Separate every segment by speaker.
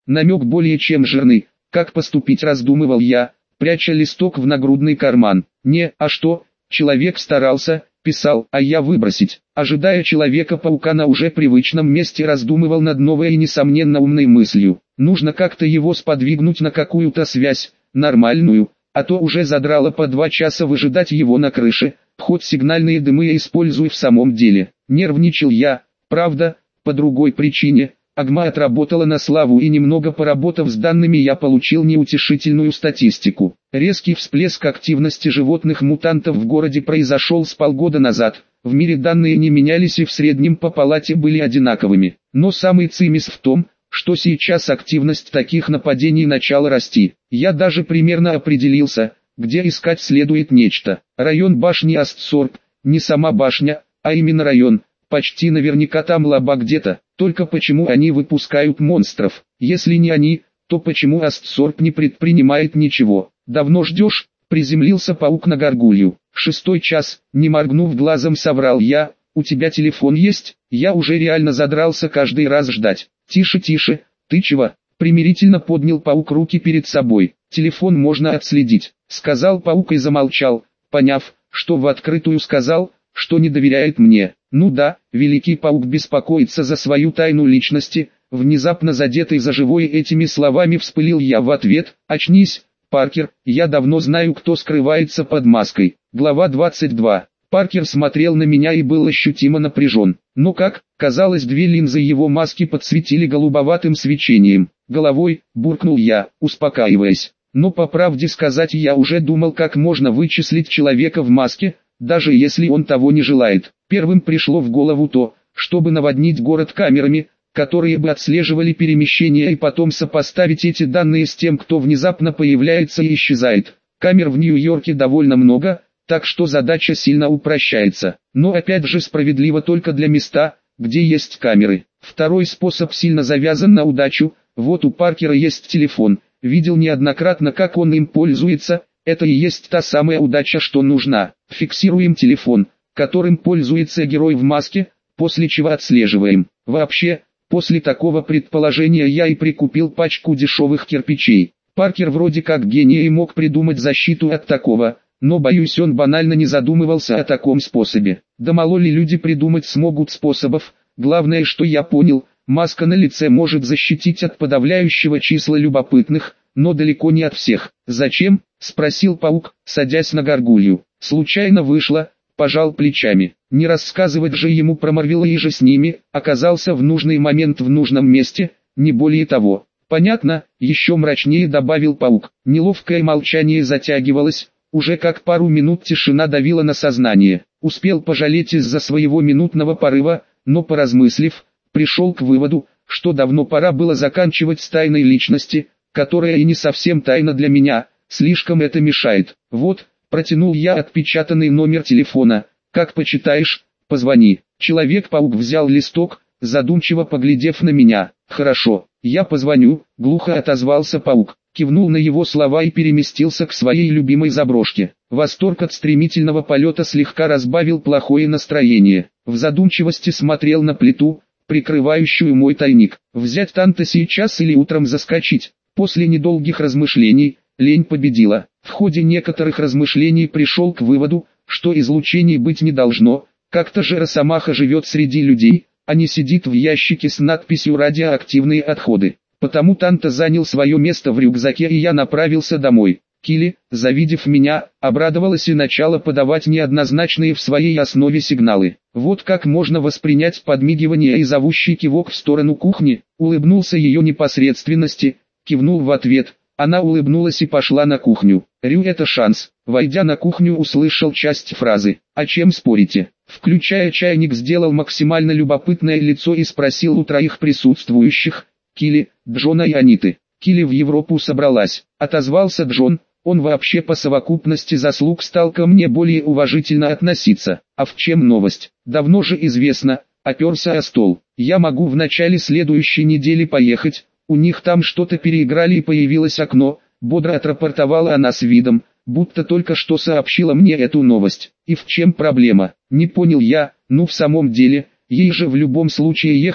Speaker 1: Намек более чем жирный. Как поступить, раздумывал я, пряча листок в нагрудный карман. Не, а что? Человек старался, писал, а я выбросить. Ожидая Человека-паука на уже привычном месте, раздумывал над новой и несомненно умной мыслью. Нужно как-то его сподвигнуть на какую-то связь, нормальную, а то уже задрало по 2 часа выжидать его на крыше, хоть сигнальные дымы используй в самом деле. Нервничал я, правда, по другой причине. Агма отработала на славу, и немного поработав с данными, я получил неутешительную статистику. Резкий всплеск активности животных-мутантов в городе произошел с полгода назад. В мире данные не менялись и в среднем по палате были одинаковыми. Но самый цимис в том, что сейчас активность таких нападений начала расти. Я даже примерно определился, где искать следует нечто. Район башни Астсорб, не сама башня, а именно район. Почти наверняка там лаба где-то. Только почему они выпускают монстров? Если не они, то почему Астсорб не предпринимает ничего? Давно ждешь? Приземлился паук на горгулью. 6 час, не моргнув глазом, соврал я. У тебя телефон есть? Я уже реально задрался каждый раз ждать. Тише, тише, ты чего? Примирительно поднял паук руки перед собой. Телефон можно отследить, сказал паук и замолчал, поняв, что в открытую сказал, что не доверяет мне. Ну да, великий паук беспокоится за свою тайну личности. Внезапно задетый за живое этими словами вспылил я в ответ. Очнись, Паркер, я давно знаю, кто скрывается под маской. Глава 22. Паркер смотрел на меня и был ощутимо напряжен. Но как, казалось, 2 линзы его маски подсветили голубоватым свечением. Головой, буркнул я, успокаиваясь. Но по правде сказать, я уже думал, как можно вычислить человека в маске, даже если он того не желает. Первым пришло в голову то, чтобы наводнить город камерами, которые бы отслеживали перемещения, и потом сопоставить эти данные с тем, кто внезапно появляется и исчезает. Камер в Нью-Йорке довольно много, так что задача сильно упрощается. Но опять же справедливо только для места, где есть камеры. Второй способ сильно завязан на удачу. Вот у Паркера есть телефон, видел неоднократно, как он им пользуется. Это и есть та самая удача, что нужна. Фиксируем телефон, которым пользуется герой в маске, после чего отслеживаем. Вообще, после такого предположения я и прикупил пачку дешевых кирпичей. Паркер вроде как гений и мог придумать защиту от такого, но боюсь, он банально не задумывался о таком способе. Да мало ли люди придумать смогут способов. Главное, что я понял, маска на лице может защитить от подавляющего числа любопытных, но далеко не от всех. «Зачем?» — спросил паук, садясь на горгулью. «Случайно вышло», — пожал плечами. Не рассказывать же ему про Марвела, и же с ними, оказался в нужный момент в нужном месте, не более того. «Понятно», — еще мрачнее добавил паук. Неловкое молчание затягивалось, уже как пару минут тишина давила на сознание. Успел пожалеть из-за своего минутного порыва, но поразмыслив, пришел к выводу, что давно пора было заканчивать с тайной личности, которая и не совсем тайна для меня, слишком это мешает. Вот, протянул я отпечатанный номер телефона. «Как почитаешь, позвони». Человек-паук взял листок, задумчиво поглядев на меня. «Хорошо, я позвоню», — глухо отозвался паук. Кивнул на его слова и переместился к своей любимой заброшке. Восторг от стремительного полета слегка разбавил плохое настроение. В задумчивости смотрел на плиту, прикрывающую мой тайник. Взять Танта сейчас или утром заскочить? После недолгих размышлений, лень победила. В ходе некоторых размышлений пришел к выводу, что излучений быть не должно. Как-то же Росомаха живет среди людей, а не сидит в ящике с надписью «Радиоактивные отходы». Потому Танта занял свое место в рюкзаке, и я направился домой. Килли, завидев меня, обрадовалась и начала подавать неоднозначные в своей основе сигналы. Вот как можно воспринять подмигивание и зовущий кивок в сторону кухни. Улыбнулся ее непосредственности, кивнул в ответ. Она улыбнулась и пошла на кухню. «Рю, это шанс». Войдя на кухню, услышал часть фразы. «О чем спорите?» Включая чайник, сделал максимально любопытное лицо и спросил у 3 присутствующих: «Килли, Джона и Аниты». «Килли в Европу собралась», — отозвался Джон. Он вообще по совокупности заслуг стал ко мне более уважительно относиться. «А в чем новость?» «Давно же известно», — оперся о стол. «Я могу в начале следующей недели поехать. У них там что-то переиграли и появилось окно», — бодро отрапортовала она с видом, будто только что сообщила мне эту новость. «И в чем проблема?» Не понял я. «Ну в самом деле, ей же в любом случае ехать,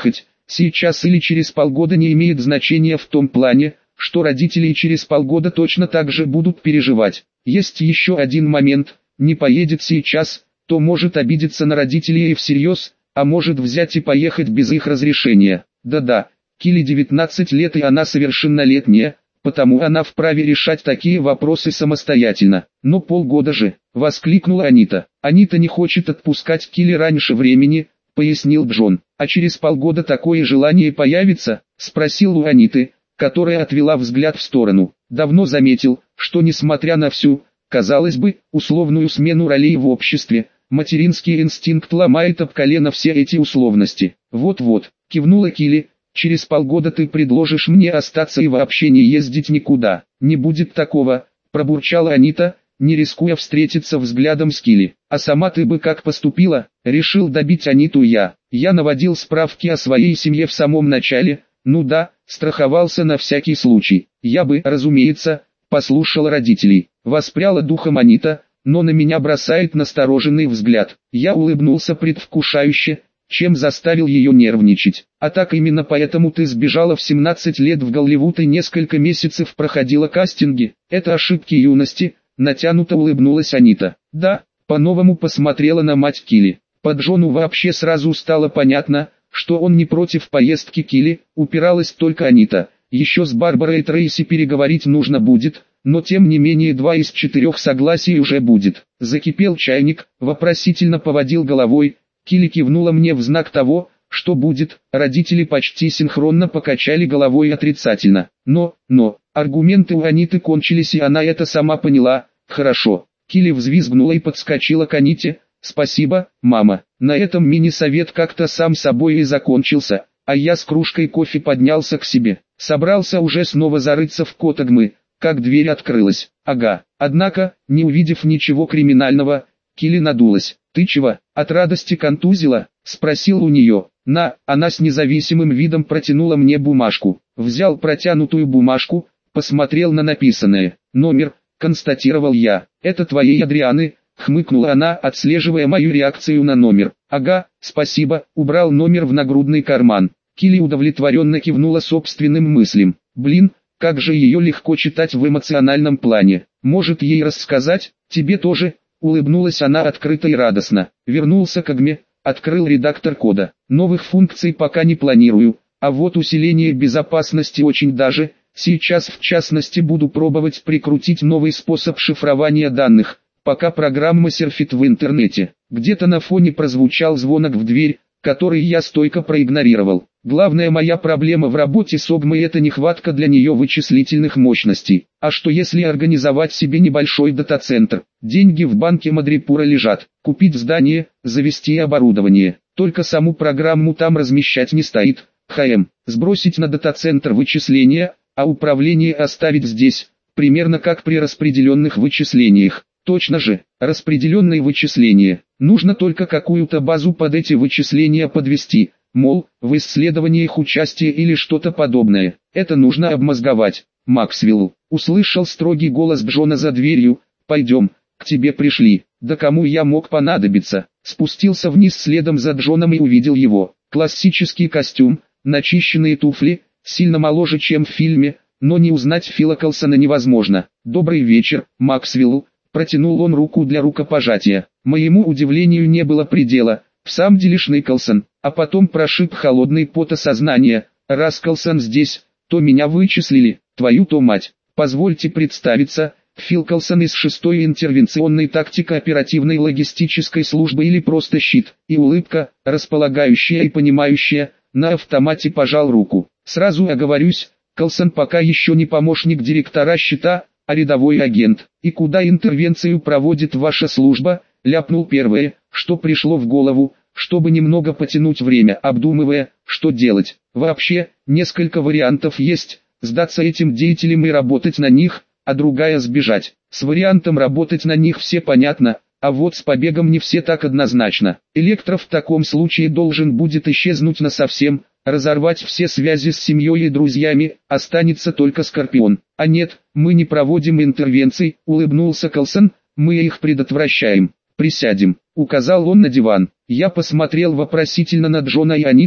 Speaker 1: сейчас или через полгода не имеет значения в том плане, что родители и через полгода точно так же будут переживать. Есть еще один момент, не поедет сейчас, то может обидеться на родителей и всерьез, а может взять и поехать без их разрешения. Да-да, Килли 19 лет и она совершеннолетняя, потому она вправе решать такие вопросы самостоятельно. Но полгода же, воскликнула Анита. Анита не хочет отпускать Килли раньше времени, пояснил Джон. А через полгода такое желание появится, спросил у Аниты, которая отвела взгляд в сторону. Давно заметил, что несмотря на всю, казалось бы, условную смену ролей в обществе, материнский инстинкт ломает об колено все эти условности. Вот-вот, кивнула Килли. Через полгода ты предложишь мне остаться и вообще не ездить никуда. Не будет такого, пробурчала Анита, не рискуя встретиться взглядом с Килли. А сама ты бы как поступила? Решил добить Аниту я. Я наводил справки о своей семье в самом начале, ну да, страховался на всякий случай. Я бы, разумеется, послушал родителей. Воспряла духом Анита, но на меня бросает настороженный взгляд. Я улыбнулся предвкушающе, чем заставил ее нервничать. А так именно поэтому ты сбежала в 17 лет в Голливуд и несколько месяцев проходила кастинги. Это ошибки юности, натянуто улыбнулась Анита. Да, по-новому посмотрела на мать Килли. По Джону вообще сразу стало понятно, что он не против поездки Килли, упиралась только Анита. Еще с Барбарой Трейси переговорить нужно будет, но тем не менее 2 из 4 согласий уже будет. Закипел чайник, вопросительно поводил головой. Килли кивнула мне в знак того, что будет, родители почти синхронно покачали головой отрицательно. Но, аргументы у Аниты кончились и она это сама поняла. Хорошо. Килли взвизгнула и подскочила к Аните. Спасибо, мама. На этом мини-совет как-то сам собой и закончился, а я с кружкой кофе поднялся к себе. Собрался уже снова зарыться в Котагмы, как дверь открылась. Ага. Однако, не увидев ничего криминального, Килли надулась. «Ты чего, от радости контузила?» – спросил у нее. Она с независимым видом протянула мне бумажку. Взял протянутую бумажку, посмотрел на написанное. «Номер», – констатировал я. «Это твоей Адрианы», – хмыкнула она, отслеживая мою реакцию на номер. «Ага, спасибо», – убрал номер в нагрудный карман. Килли удовлетворенно кивнула собственным мыслям. «Блин, как же ее легко читать в эмоциональном плане. Может ей рассказать, тебе тоже?» Улыбнулась она открыто и радостно. Вернулся к Агме, открыл редактор кода. Новых функций пока не планирую, а вот усиление безопасности очень даже. Сейчас в частности буду пробовать прикрутить новый способ шифрования данных, пока программа серфит в интернете. Где-то на фоне прозвучал звонок в дверь, который я стойко проигнорировал. Главная моя проблема в работе с Огмой — это нехватка для нее вычислительных мощностей. А что если организовать себе небольшой дата-центр? Деньги в банке Мадрипура лежат. Купить здание, завести оборудование. Только саму программу там размещать не стоит. Сбросить на дата-центр вычисления, а управление оставить здесь. Примерно как при распределенных вычислениях. Точно же, распределенные вычисления. Нужно только какую-то базу под эти вычисления подвести, мол, в исследованиях участие или что-то подобное. Это нужно обмозговать. Максвелл, услышал строгий голос Джона за дверью. Пойдем, к тебе пришли. Да кому я мог понадобиться? Спустился вниз следом за Джоном и увидел его. Классический костюм, начищенные туфли, сильно моложе, чем в фильме, но не узнать Фила Колсона невозможно. Добрый вечер, Максвелл. Протянул он руку для рукопожатия. Моему удивлению не было предела. В самом деле Николсон, а потом прошиб холодный пот осознания. Раз Колсон здесь, то меня вычислили, твою-то мать. Позвольте представиться, Фил Колсон из 6-й интервенционной тактико-оперативной логистической службы или просто щит. И улыбка, располагающая и понимающая, на автомате пожал руку. Сразу оговорюсь, Колсон пока еще не помощник директора щита, а рядовой агент. И куда интервенцию проводит ваша служба? Ляпнул первое, что пришло в голову, чтобы немного потянуть время, обдумывая, что делать. Вообще, несколько вариантов есть: сдаться этим деятелям и работать на них, а другая сбежать. С вариантом работать на них все понятно, а вот с побегом не все так однозначно. Электро в таком случае должен будет исчезнуть насовсем, разорвать все связи с семьей и друзьями, останется только Скорпион. А нет, мы не проводим интервенций, улыбнулся Колсон, мы их предотвращаем. Присядем, указал он на диван. Я посмотрел вопросительно на Джона и Аниту.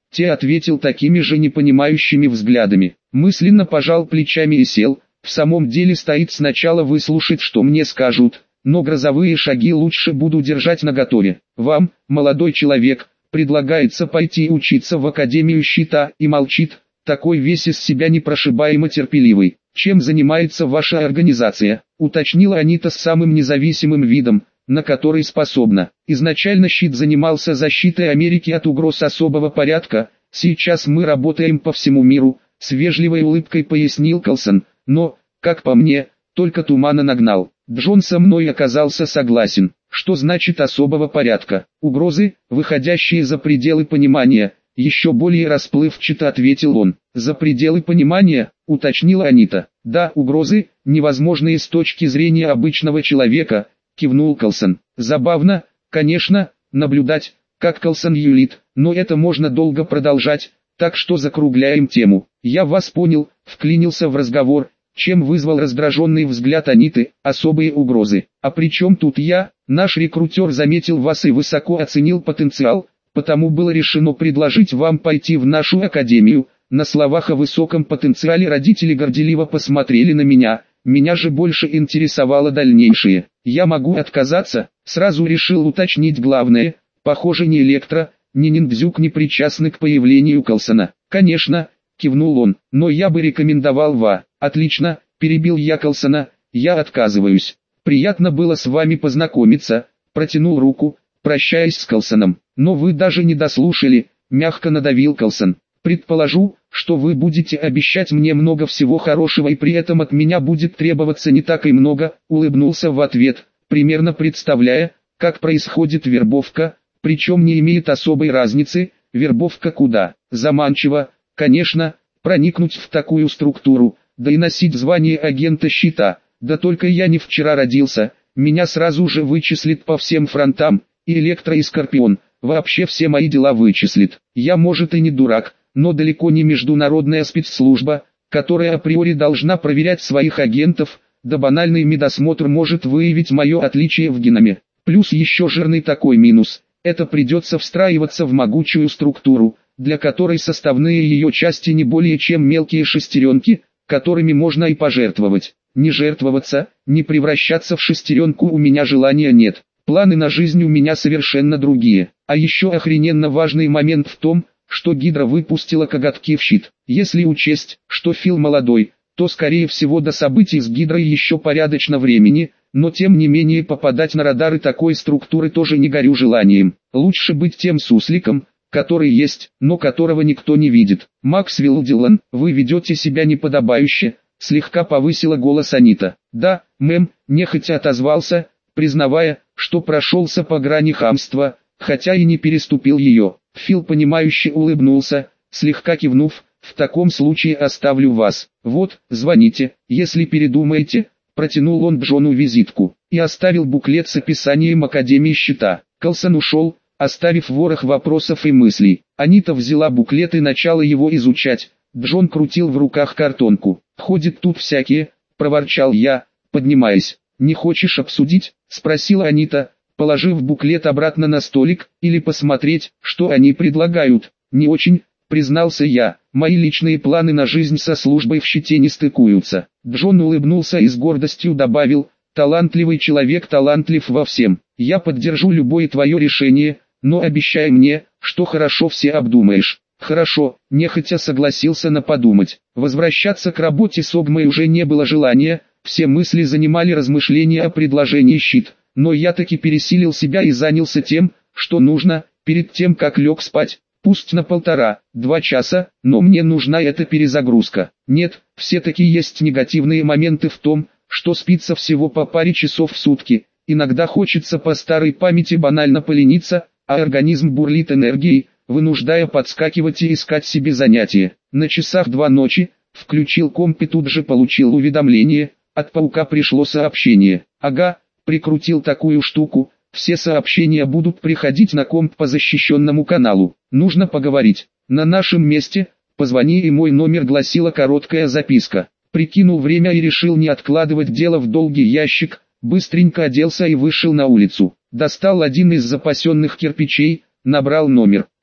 Speaker 1: Те ответил такими же непонимающими взглядами. Мысленно пожал плечами и сел. В самом деле стоит сначала выслушать, что мне скажут, но грозовые шаги лучше буду держать наготове. Вам, молодой человек, предлагается пойти учиться в Академию Щита, и молчит, такой весь из себя непрошибаемо терпеливый. Чем занимается ваша организация? Уточнила Анита с самым независимым видом, на который способна. Изначально Щит занимался защитой Америки от угроз особого порядка, сейчас мы работаем по всему миру, с вежливой улыбкой пояснил Калсон, но, как по мне, только тумана нагнал. Джон со мной оказался согласен. Что значит особого порядка? Угрозы, выходящие за пределы понимания, еще более расплывчато ответил он. За пределы понимания, уточнила Анита. Да, угрозы, невозможные с точки зрения обычного человека, кивнул Калсон. Забавно, конечно, наблюдать, как Калсон юлит, но это можно долго продолжать, так что закругляем тему. Я вас понял, вклинился в разговор, чем вызвал раздраженный взгляд Аниты, особые угрозы. А при чем тут я? Наш рекрутер заметил вас и высоко оценил потенциал, потому было решено предложить вам пойти в нашу академию. На словах о высоком потенциале родители горделиво посмотрели на меня, меня же больше интересовало дальнейшее. Я могу отказаться, сразу решил уточнить главное, похоже ни Электро, ни Ниндзюк не причастны к появлению Калсона. Конечно, кивнул он, но я бы рекомендовал Ва. Отлично, перебил я Калсона, я отказываюсь. Приятно было с вами познакомиться, протянул руку, прощаясь с Калсоном. Но вы даже не дослушали, мягко надавил Калсон. Предположу, что вы будете обещать мне много всего хорошего и при этом от меня будет требоваться не так и много, улыбнулся в ответ, примерно представляя, как происходит вербовка, причем не имеет особой разницы, вербовка куда, заманчиво, конечно, проникнуть в такую структуру, да и носить звание агента Щита, да только я не вчера родился, меня сразу же вычислит по всем фронтам, и Электро и Скорпион, вообще все мои дела вычислит. Я может и не дурак, но далеко не международная спецслужба, которая априори должна проверять своих агентов, да банальный медосмотр может выявить мое отличие в геноме. Плюс еще жирный такой минус, это придется встраиваться в могучую структуру, для которой составные ее части не более чем мелкие шестеренки, которыми можно и пожертвовать. Не жертвоваться, не превращаться в шестеренку у меня желания нет. Планы на жизнь у меня совершенно другие. А еще охрененно важный момент в том, что Гидра выпустила коготки в Щит. Если учесть, что Фил молодой, то скорее всего до событий с Гидрой еще порядочно времени, но тем не менее попадать на радары такой структуры тоже не горю желанием. Лучше быть тем сусликом, который есть, но которого никто не видит. Максвелл Дилан, вы ведете себя неподобающе, слегка повысила голос Анита. Да, мэм, нехотя отозвался, признавая, что прошелся по грани хамства, хотя и не переступил ее. Фил понимающе улыбнулся, слегка кивнув, в таком случае оставлю вас. Вот, звоните, если передумаете, протянул он Джону визитку, и оставил буклет с описанием Академии Щита. Калсон ушел, оставив ворох вопросов и мыслей. Анита взяла буклет и начала его изучать. Джон крутил в руках картонку. «Ходит тут всякие», — проворчал я, поднимаясь. «Не хочешь обсудить?» — спросила Анита, положив буклет обратно на столик, «или посмотреть, что они предлагают?» «Не очень», — признался я, «мои личные планы на жизнь со службой в Щите не стыкуются». Джон улыбнулся и с гордостью добавил, «Талантливый человек талантлив во всем. Я поддержу любое твое решение, но обещай мне, что хорошо все обдумаешь». «Хорошо», — нехотя согласился на подумать. Возвращаться к работе с Огмой уже не было желания, все мысли занимали размышления о предложении Щит, но я таки пересилил себя и занялся тем, что нужно, перед тем как лег спать. Пусть на 1,5-2 часа, но мне нужна эта перезагрузка. Нет, все-таки есть негативные моменты в том, что спится всего по паре часов в сутки. Иногда хочется по старой памяти банально полениться, а организм бурлит энергией, вынуждая подскакивать и искать себе занятия. На часах 2 ночи, включил комп и тут же получил уведомление, от паука пришло сообщение. Ага, прикрутил такую штуку, все сообщения будут приходить на комп по защищенному каналу. Нужно поговорить. На нашем месте, позвони, и мой номер, гласила короткая записка. Прикинул время и решил не откладывать дело в долгий ящик, быстренько оделся и вышел на улицу. Достал один из запасенных кирпичей, набрал номер.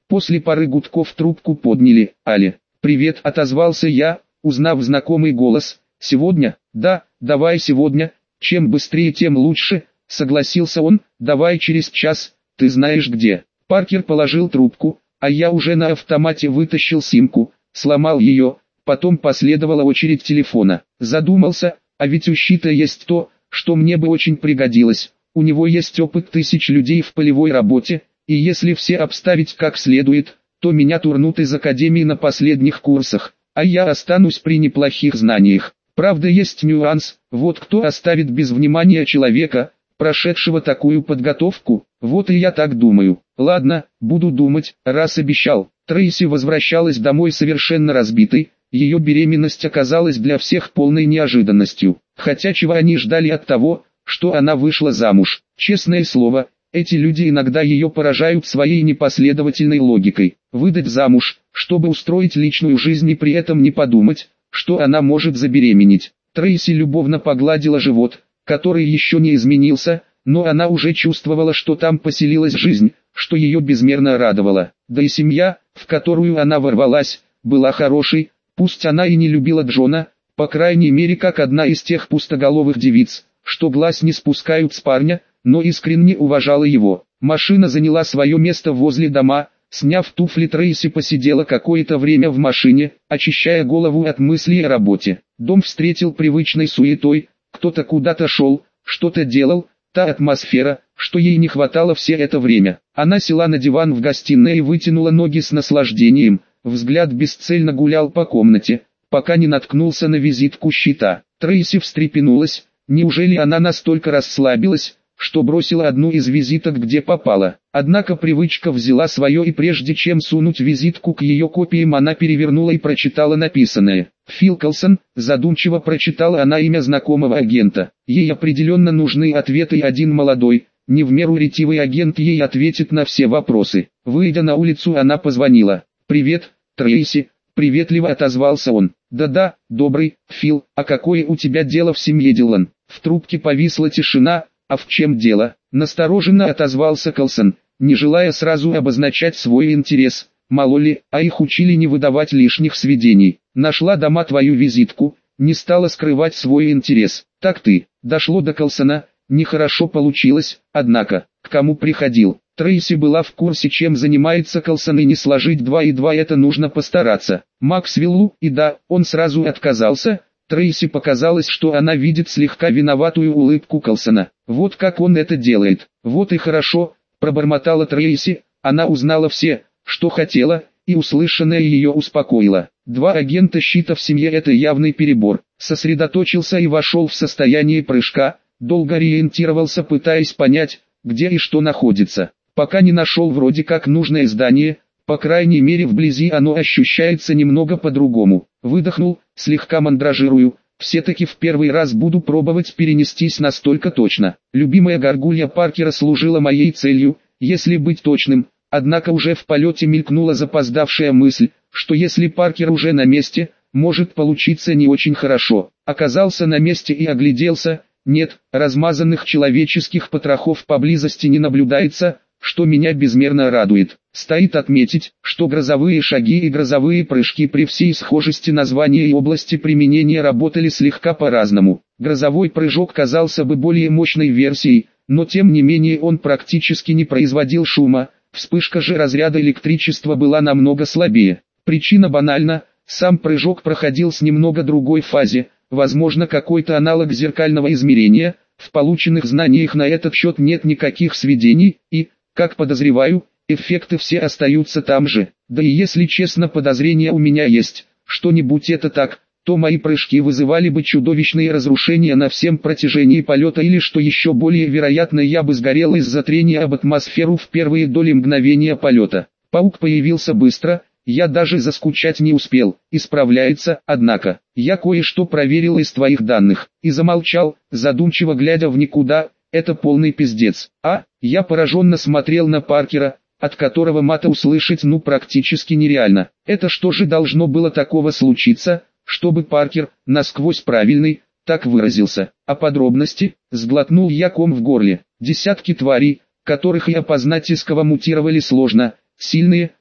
Speaker 1: После пары гудков трубку подняли. «Алле, привет», отозвался я, узнав знакомый голос. «Сегодня?» «Да, давай сегодня, чем быстрее, тем лучше», согласился он. «Давай через час, ты знаешь где». Паркер положил трубку, а я уже на автомате вытащил симку, сломал ее, потом последовала очередь телефона. Задумался, а ведь у щита есть то, что мне бы очень пригодилось. У него есть опыт тысяч людей в полевой работе, и если все обставить как следует, то меня турнут из академии на последних курсах, а я останусь при неплохих знаниях. Правда, есть нюанс: вот кто оставит без внимания человека, прошедшего такую подготовку? Вот и я так думаю. Ладно, буду думать, раз обещал. Трейси возвращалась домой совершенно разбитой. Ее беременность оказалась для всех полной неожиданностью. Хотя чего они ждали от того, что она вышла замуж? Честное слово, эти люди иногда ее поражают своей непоследовательной логикой. Выдать замуж, чтобы устроить личную жизнь и при этом не подумать, что она может забеременеть. Трейси любовно погладила живот, который еще не изменился, но она уже чувствовала, что там поселилась жизнь, что ее безмерно радовало. Да и семья, в которую она ворвалась, была хорошей, пусть она и не любила Джона, по крайней мере как одна из тех пустоголовых девиц, что глаз не спускают с парня, но искренне уважала его. Машина заняла свое место возле дома. Сняв туфли, Трейси посидела какое-то время в машине, очищая голову от мыслей о работе. Дом встретил привычной суетой, кто-то куда-то шел, что-то делал, та атмосфера, что ей не хватало все это время. Она села на диван в гостиной и вытянула ноги с наслаждением, взгляд бесцельно гулял по комнате, пока не наткнулся на визитку щита. Трейси встрепенулась, неужели она настолько расслабилась, что бросила одну из визиток где попало. Однако привычка взяла свое, и прежде чем сунуть визитку к ее копиям, она перевернула и прочитала написанное. «Фил Колсон», задумчиво прочитала она имя знакомого агента. Ей определенно нужны ответы, и один молодой, не в меру ретивый агент ей ответит на все вопросы. Выйдя на улицу, она позвонила. «Привет, Трейси», приветливо отозвался он. «Да-да, добрый, Фил, а какое у тебя дело в семье, Дилан?» В трубке повисла тишина. «А в чем дело?» – настороженно отозвался Колсон, не желая сразу обозначать свой интерес. Мало ли, а их учили не выдавать лишних сведений. «Нашла дома твою визитку», не стала скрывать свой интерес. «Так ты». Дошло до Колсона, нехорошо получилось, однако, к кому приходил? Трейси была в курсе, чем занимается Колсон, и не сложить 2 и 2 это нужно постараться. Максвеллу, и да, он сразу отказался. Трейси показалось, что она видит слегка виноватую улыбку Колсона. Вот как он это делает. «Вот и хорошо», пробормотала Трейси. Она узнала все, что хотела, и услышанное ее успокоило. 2 агента щита в семье — это явный перебор. Сосредоточился и вошел в состояние прыжка, долго ориентировался, пытаясь понять, где и что находится. Пока не нашел вроде как нужное здание, по крайней мере вблизи оно ощущается немного по-другому. Выдохнул, слегка мандражирую. Все-таки в первый раз буду пробовать перенестись настолько точно. Любимая горгулья Паркера служила моей целью, если быть точным. Однако уже в полете мелькнула запоздавшая мысль, что если Паркер уже на месте, может получиться не очень хорошо. Оказался на месте и огляделся. Нет, размазанных человеческих потрохов поблизости не наблюдается, что меня безмерно радует. Стоит отметить, что грозовые шаги и грозовые прыжки при всей схожести названия и области применения работали слегка по-разному. Грозовой прыжок казался бы более мощной версией, но тем не менее он практически не производил шума, вспышка же разряда электричества была намного слабее. Причина банальна, сам прыжок проходил с немного другой фазе, возможно какой-то аналог зеркального измерения, в полученных знаниях на этот счет нет никаких сведений, и, как подозреваю, эффекты все остаются там же. Да и если честно, подозрение у меня есть, что-нибудь это так, то мои прыжки вызывали бы чудовищные разрушения на всем протяжении полета, или что еще более вероятно, я бы сгорел из-за трения об атмосферу в первые доли мгновения полета. Паук появился быстро, я даже заскучать не успел. Исправляется, однако, я кое-что проверил из твоих данных, и замолчал, задумчиво глядя в никуда. Это полный пиздец. Я пораженно смотрел на Паркера, от которого мата услышать практически нереально. Это что же должно было такого случиться, чтобы Паркер, насквозь правильный, так выразился? А подробности? Сглотнул я ком в горле. Десятки тварей, которых и опознать, и ского мутировали сложно. Сильные,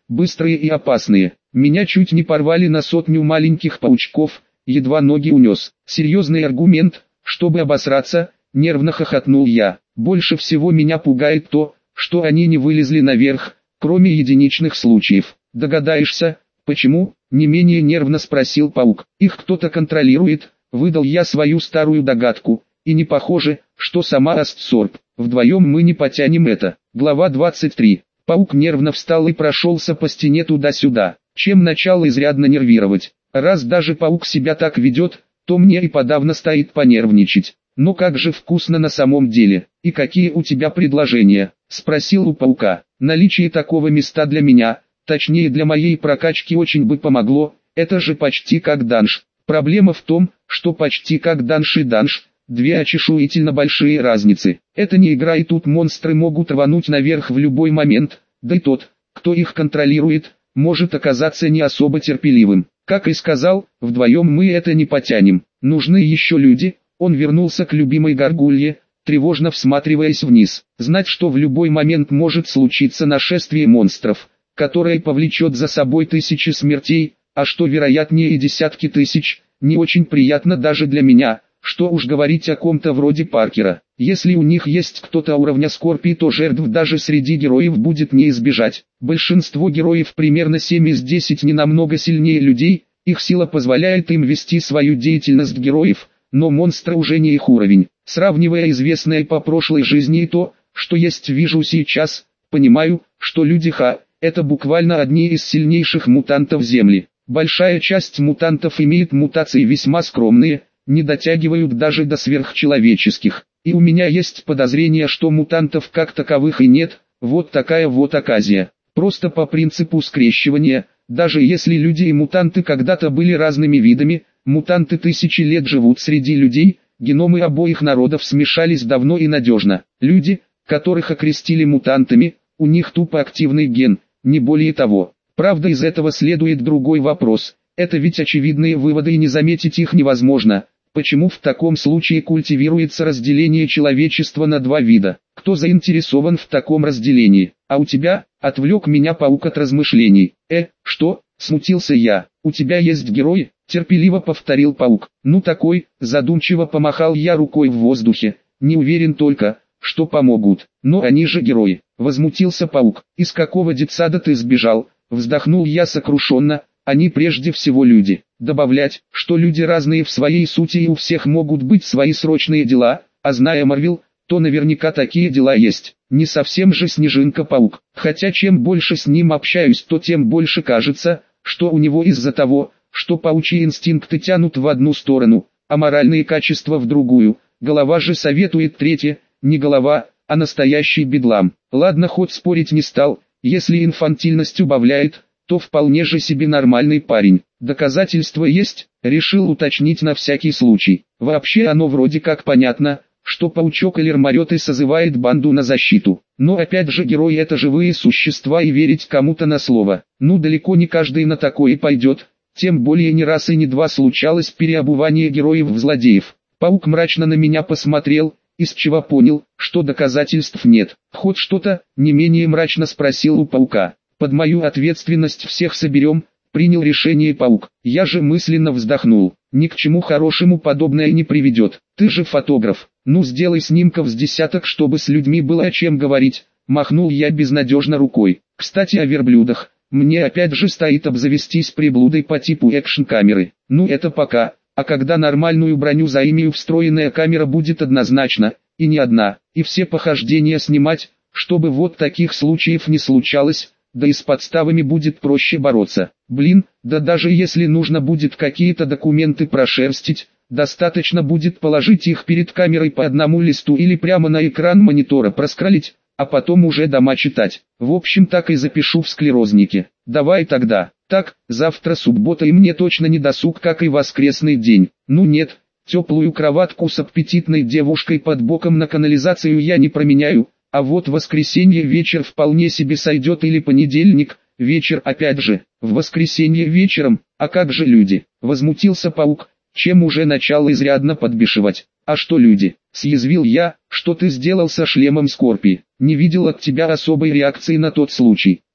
Speaker 1: быстрые и опасные. Меня чуть не порвали на 100 маленьких паучков, едва ноги унес. Серьезный аргумент, чтобы обосраться, нервно хохотнул я. Больше всего меня пугает то, что они не вылезли наверх, кроме единичных случаев. Догадаешься, почему? Не менее нервно спросил паук. Их кто-то контролирует, выдал я свою старую догадку. И не похоже, что сама Астсорб. Вдвоем мы не потянем это. Глава 23. Паук нервно встал и прошелся по стене туда-сюда, чем начал изрядно нервировать. Раз даже паук себя так ведет, то мне и подавно стоит понервничать. Но как же вкусно на самом деле. И какие у тебя предложения? Спросил у паука. Наличие такого места для меня, точнее для моей прокачки, очень бы помогло. Это же почти как данж. Проблема в том, что почти как данж и данж. Две очешуительно большие разницы. Это не игра, и тут монстры могут рвануть наверх в любой момент, да и тот, кто их контролирует, может оказаться не особо терпеливым. Как и сказал, вдвоем мы это не потянем. Нужны еще люди. Он вернулся к любимой горгулье, тревожно всматриваясь вниз. Знать, что в любой момент может случиться нашествие монстров, которое повлечет за собой тысячи смертей, а что вероятнее и десятки тысяч, не очень приятно даже для меня. Что уж говорить о ком-то вроде Паркера. Если у них есть кто-то уровня Скорпи, то жертв даже среди героев будет не избежать. Большинство героев, примерно 7 из 10, не намного сильнее людей, их сила позволяет им вести свою деятельность героев, но монстры уже не их уровень. Сравнивая известное по прошлой жизни и то, что есть вижу сейчас, понимаю, что люди это буквально одни из сильнейших мутантов Земли. Большая часть мутантов имеет мутации весьма скромные, не дотягивают даже до сверхчеловеческих. И у меня есть подозрение, что мутантов как таковых и нет. Вот такая вот оказия. Просто по принципу скрещивания, даже если люди и мутанты когда-то были разными видами, мутанты тысячи лет живут среди людей, геномы обоих народов смешались давно и надежно. Люди, которых окрестили мутантами, у них тупо активный ген, не более того. Правда, из этого следует другой вопрос. Это ведь очевидные выводы, и не заметить их невозможно. Почему в таком случае культивируется разделение человечества на два вида? Кто заинтересован в таком разделении? А у тебя? Отвлек меня паук от размышлений. Что? Смутился я. У тебя есть герой? Терпеливо повторил паук. Ну такой, задумчиво помахал я рукой в воздухе. Не уверен только, что помогут. Но они же герои. Возмутился паук. Из какого детсада ты сбежал? Вздохнул я сокрушенно. Они прежде всего люди. Добавлять, что люди разные в своей сути и у всех могут быть свои срочные дела, а зная Марвел, то наверняка такие дела есть. Не совсем же Снежинка-паук. Хотя чем больше с ним общаюсь, то тем больше кажется, что у него из-за того, что паучьи инстинкты тянут в одну сторону, а моральные качества в другую. Голова же советует третье, не голова, а настоящий бедлам. Ладно, хоть спорить не стал, если инфантильность убавляет, то вполне же себе нормальный парень. Доказательства есть, решил уточнить на всякий случай. Вообще оно вроде как понятно, что паучок или рморет и созывает банду на защиту. Но опять же, герои это живые существа, и верить кому-то на слово, ну далеко не каждый на такое пойдет. Тем более не раз и не два случалось переобувание героев в злодеев. Паук мрачно на меня посмотрел, из чего понял, что доказательств нет. Хоть что-то, не менее мрачно спросил у паука. Под мою ответственность всех соберем, принял решение паук. Я же мысленно вздохнул. Ни к чему хорошему подобное не приведет. Ты же фотограф. Ну сделай снимков с десяток, чтобы с людьми было о чем говорить. Махнул я безнадежно рукой. Кстати, о верблюдах. Мне опять же стоит обзавестись приблудой по типу экшн-камеры. Ну это пока. А когда нормальную броню заимею, встроенная камера будет однозначно. И не одна. И все похождения снимать, чтобы вот таких случаев не случалось. Да и с подставами будет проще бороться. Блин, да даже если нужно будет какие-то документы прошерстить, достаточно будет положить их перед камерой по одному листу или прямо на экран монитора проскролить, а потом уже дома читать. В общем, так и запишу в склерознике. Давай тогда. Так, завтра суббота и мне точно не досуг, как и воскресный день. Ну нет, теплую кроватку с аппетитной девушкой под боком на канализацию я не променяю. А вот воскресенье вечер вполне себе сойдет, или понедельник, вечер опять же. В воскресенье вечером, а как же люди? Возмутился паук, чем уже начал изрядно подбешивать. А что люди? Съязвил я, что ты сделал со шлемом Скорпи? Не видел от тебя особой реакции на тот случай.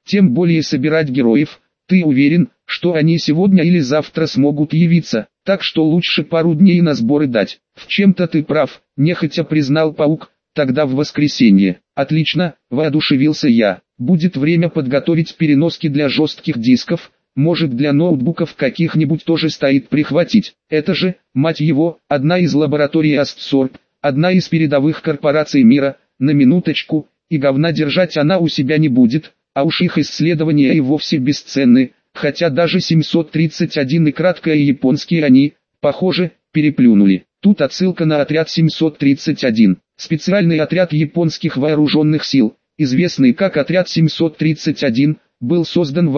Speaker 1: тем более собирать героев. Ты уверен, что они сегодня или завтра смогут явиться, так что лучше пару дней на сборы дать. В чем-то ты прав, нехотя признал Паук, тогда в воскресенье. Отлично, воодушевился я. Будет время подготовить переноски для жестких дисков, может для ноутбуков каких-нибудь тоже стоит прихватить. Это же, мать его, одна из лабораторий Астсорб, одна из передовых корпораций мира, на минуточку, и говна держать она у себя не будет, а уж их исследования и вовсе бесценны, хотя даже 731 и краткое японские они, похоже, переплюнули. Тут отсылка на отряд 731, специальный отряд японских вооруженных сил, известный как отряд 731, был создан в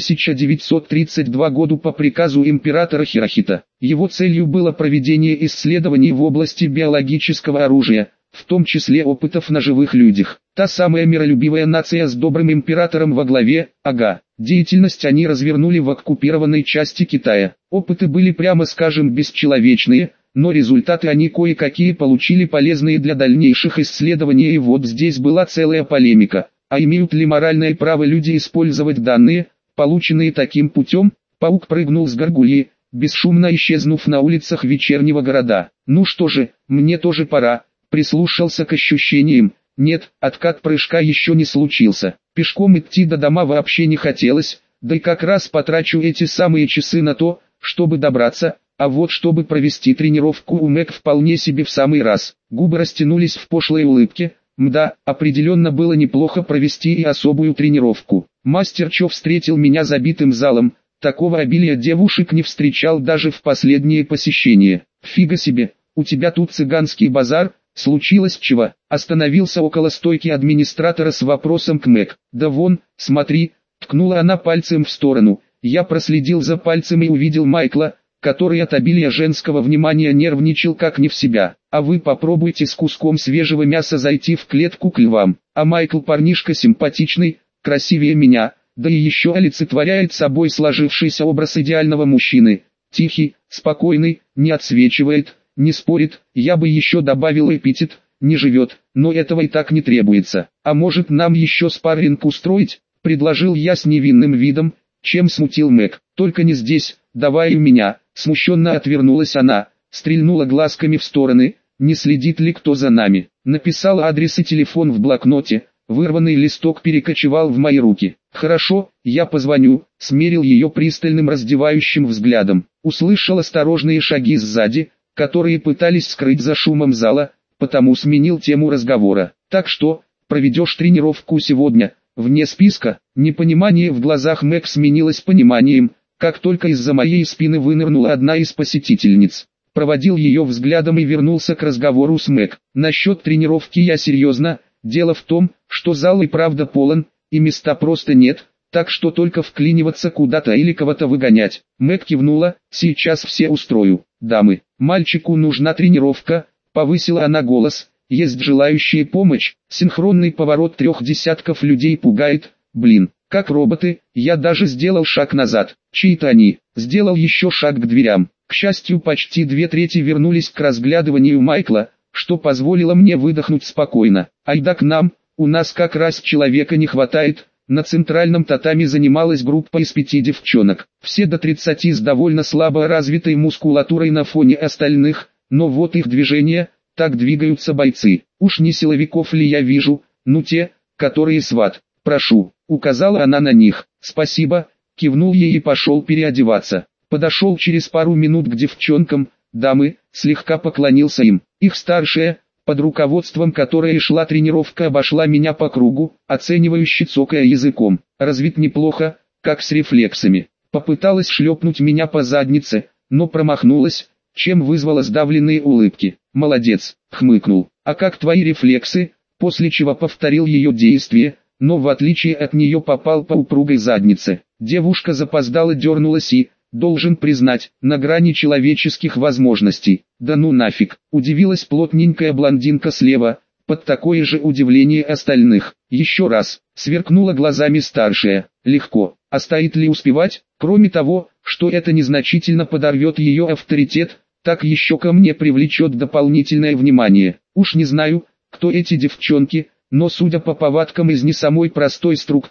Speaker 1: 1932 году по приказу императора Хирохита. Его целью было проведение исследований в области биологического оружия, в том числе опытов на живых людях. Та самая миролюбивая нация с добрым императором во главе, ага. Деятельность они развернули в оккупированной части Китая. Опыты были, прямо скажем, бесчеловечные, но результаты они кое-какие получили полезные для дальнейших исследований, и вот здесь была целая полемика. А имеют ли моральное право люди использовать данные, полученные таким путем? Паук прыгнул с горгульи, бесшумно исчезнув на улицах вечернего города. Ну что же, мне тоже пора. Прислушался к ощущениям. Нет, откат прыжка еще не случился. Пешком идти до дома вообще не хотелось, да и как раз потрачу эти самые часы на то, чтобы добраться, а вот чтобы провести тренировку у Мэг вполне себе в самый раз. Губы растянулись в пошлой улыбке. Мда, определенно было неплохо провести и особую тренировку. Мастер Чо встретил меня забитым залом, такого обилия девушек не встречал даже в последние посещения. Фига себе, у тебя тут цыганский базар, случилось чего? Остановился около стойки администратора с вопросом к Мэг. Да вон, смотри, ткнула она пальцем в сторону. Я проследил за пальцем и увидел Майкла, который от обилия женского внимания нервничал как не в себя. А вы попробуйте с куском свежего мяса зайти в клетку к львам. А Майкл парнишка симпатичный, красивее меня, да и еще олицетворяет собой сложившийся образ идеального мужчины. Тихий, спокойный, не отсвечивает, не спорит, я бы еще добавил эпитет, не живет, но этого и так не требуется. А может нам еще спарринг устроить? Предложил я с невинным видом, чем смутил Мэг. Только не здесь, давай у меня. Смущенно отвернулась она, стрельнула глазками в стороны, не следит ли кто за нами. Написал адрес и телефон в блокноте, вырванный листок перекочевал в мои руки. Хорошо, я позвоню, смерил ее пристальным раздевающим взглядом. Услышал осторожные шаги сзади, которые пытались скрыть за шумом зала, потому сменил тему разговора. Так что, проведешь тренировку сегодня, вне списка? Непонимание в глазах Мэг сменилось пониманием, как только из-за моей спины вынырнула одна из посетительниц. Проводил ее взглядом и вернулся к разговору с Мэг. Насчет тренировки я серьезно, дело в том, что зал и правда полон, и места просто нет, так что только вклиниваться куда-то или кого-то выгонять. Мэг кивнула, сейчас все устрою. Дамы, мальчику нужна тренировка, повысила она голос, есть желающие помощь, синхронный поворот 3 десятков людей пугает, блин. Как роботы, я даже сделал шаг назад. Чьи-то они. Сделал еще шаг к дверям. К счастью, почти 2/3 вернулись к разглядыванию Майкла, что позволило мне выдохнуть спокойно. Айда к нам, у нас как раз человека не хватает. На центральном татами занималась группа из 5 девчонок. Все до 30 с довольно слабо развитой мускулатурой на фоне остальных, но вот их движения, так двигаются бойцы. Уж не силовиков ли я вижу, ну те, которые сват. Прошу. Указала она на них. «Спасибо», кивнул ей и пошел переодеваться. Подошел через пару минут к девчонкам, дамы, слегка поклонился им. Их старшая, под руководством которой шла тренировка, обошла меня по кругу, оценивающе цокая языком. Развит неплохо, как с рефлексами. Попыталась шлепнуть меня по заднице, но промахнулась, чем вызвала сдавленные улыбки. «Молодец», хмыкнул. «А как твои рефлексы?» После чего повторил ее действие, но в отличие от нее попал по упругой заднице. Девушка запоздала дернулась и, должен признать, на грани человеческих возможностей. Да ну нафиг, удивилась плотненькая блондинка слева, под такое же удивление остальных. Еще раз, сверкнула глазами старшая. Легко, а стоит ли успевать? Кроме того, что это незначительно подорвет ее авторитет, так еще ко мне привлечет дополнительное внимание. Уж не знаю, кто эти девчонки, но судя по повадкам из не самой простой структуры,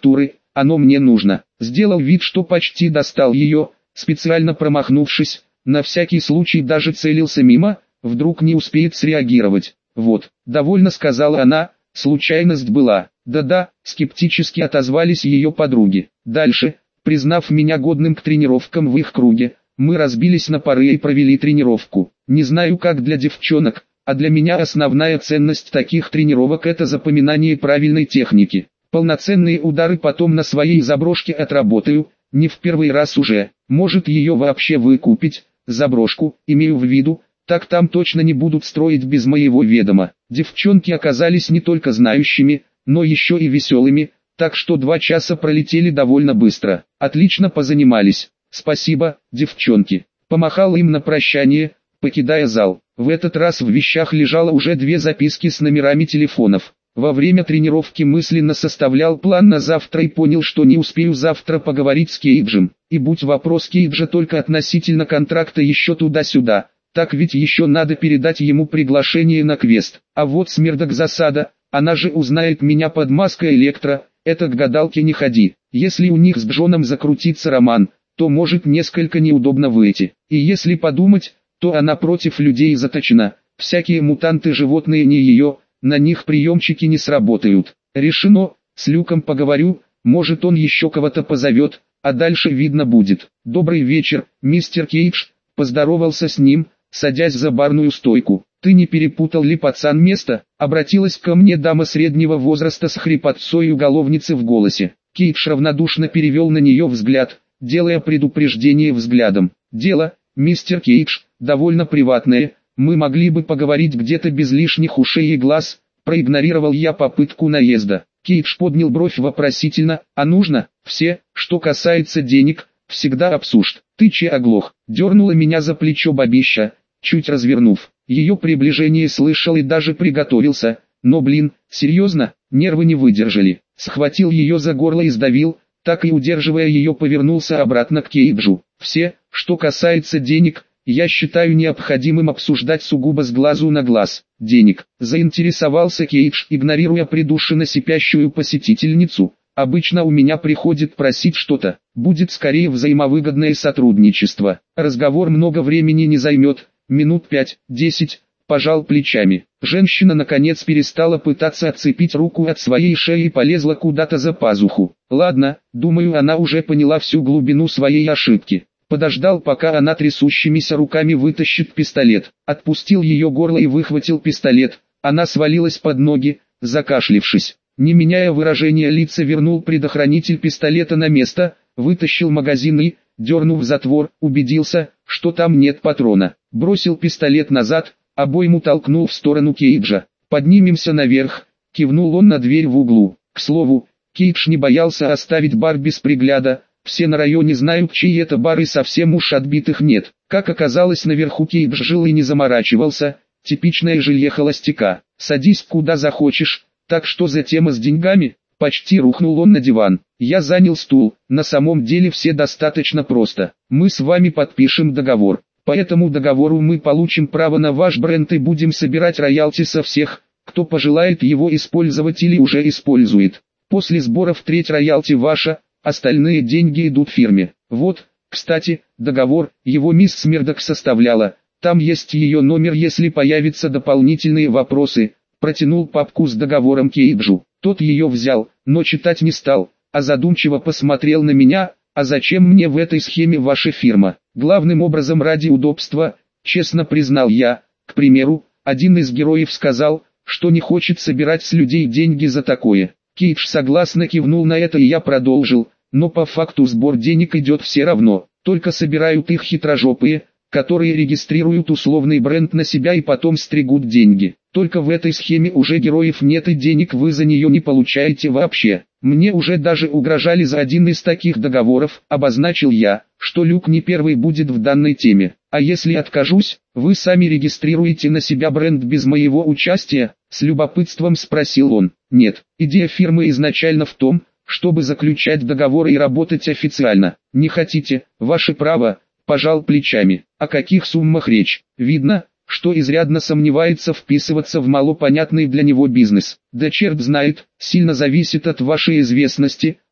Speaker 1: оно мне нужно. Сделал вид, что почти достал ее, специально промахнувшись, на всякий случай даже целился мимо, вдруг не успеет среагировать. Вот, довольно сказала она, случайность была. Да-да, скептически отозвались ее подруги. Дальше, признав меня годным к тренировкам в их круге, мы разбились на пары и провели тренировку. Не знаю как для девчонок, а для меня основная ценность таких тренировок это запоминание правильной техники. Полноценные удары потом на своей заброшке отработаю, не в первый раз уже. Может ее вообще выкупить, заброшку, имею в виду, так там точно не будут строить без моего ведома. Девчонки оказались не только знающими, но еще и веселыми, так что 2 часа пролетели довольно быстро. Отлично позанимались. Спасибо, девчонки. Помахал им на прощание, покидая зал. В этот раз в вещах лежало уже 2 записки с номерами телефонов. Во время тренировки мысленно составлял план на завтра и понял, что не успею завтра поговорить с Кейджем. И будь вопрос Кейджа только относительно контракта еще туда-сюда, так ведь еще надо передать ему приглашение на квест. А вот Смердок засада, она же узнает меня под маской Электро, это к гадалке не ходи. Если у них с Джоном закрутится роман, то может несколько неудобно выйти. И если подумать, то она против людей заточена, всякие мутанты животные не ее, на них приемчики не сработают. Решено, с Люком поговорю, может он еще кого-то позовет, а дальше видно будет. Добрый вечер, мистер Кейдж, поздоровался с ним, садясь за барную стойку. Ты не перепутал ли, пацан, место? Обратилась ко мне дама среднего возраста с хрипотцой уголовницы в голосе. Кейдж равнодушно перевел на нее взгляд, делая предупреждение взглядом. Дело, мистер Кейдж, довольно приватное, мы могли бы поговорить где-то без лишних ушей и глаз, проигнорировал я попытку наезда. Кейдж поднял бровь вопросительно, а нужно? Все, что касается денег, всегда обсужд. Ты че оглох? Дернула меня за плечо бабища, чуть развернув. Ее приближение слышал и даже приготовился, но блин, серьезно, нервы не выдержали. Схватил ее за горло и сдавил, так и удерживая ее повернулся обратно к Кейджу. Все, что касается денег, я считаю необходимым обсуждать сугубо с глазу на глаз. Денег. Заинтересовался Кейдж, игнорируя придушенно сипящую посетительницу. Обычно у меня приходит просить что-то. Будет скорее взаимовыгодное сотрудничество. Разговор много времени не займет. Минут 5-10. Пожал плечами. Женщина наконец перестала пытаться отцепить руку от своей шеи и полезла куда-то за пазуху. Ладно, думаю, она уже поняла всю глубину своей ошибки. Подождал, пока она трясущимися руками вытащит пистолет. Отпустил ее горло и выхватил пистолет. Она свалилась под ноги, закашлившись. Не меняя выражения лица, вернул предохранитель пистолета на место, вытащил магазин и, дернув затвор, убедился, что там нет патрона. Бросил пистолет назад, обойму толкнул в сторону Кейджа. «Поднимемся наверх», — кивнул он на дверь в углу. К слову, Кейдж не боялся оставить бар без пригляда. Все на районе знают, чьи это бары, совсем уж отбитых нет. Как оказалось, наверху Кейдж жил и не заморачивался. Типичное жилье холостяка. Садись куда захочешь. Так что за тема с деньгами? Почти рухнул он на диван. Я занял стул. На самом деле все достаточно просто. Мы с вами подпишем договор. По этому договору мы получим право на ваш бренд и будем собирать роялти со всех, кто пожелает его использовать или уже использует. После сборов треть роялти ваша. Остальные деньги идут фирме. Вот, кстати, договор, его мисс Смердок составляла. Там есть ее номер, если появятся дополнительные вопросы. Протянул папку с договором Кейджу. Тот ее взял, но читать не стал, а задумчиво посмотрел на меня. А зачем мне в этой схеме ваша фирма? Главным образом ради удобства, честно признал я. К примеру, один из героев сказал, что не хочет собирать с людей деньги за такое. Кейдж согласно кивнул на это, и я продолжил, но по факту сбор денег идет все равно, только собирают их хитрожопые, которые регистрируют условный бренд на себя и потом стригут деньги. Только в этой схеме уже героев нет и денег вы за нее не получаете вообще. Мне уже даже угрожали за один из таких договоров, обозначил я, что Люк не первый будет в данной теме. А если откажусь, вы сами регистрируете на себя бренд без моего участия? С любопытством спросил он. Нет, идея фирмы изначально в том, чтобы заключать договоры и работать официально. Не хотите, ваше право, пожал плечами. О каких суммах речь? Видно, что изрядно сомневается вписываться в малопонятный для него бизнес. Да черт знает, сильно зависит от вашей известности,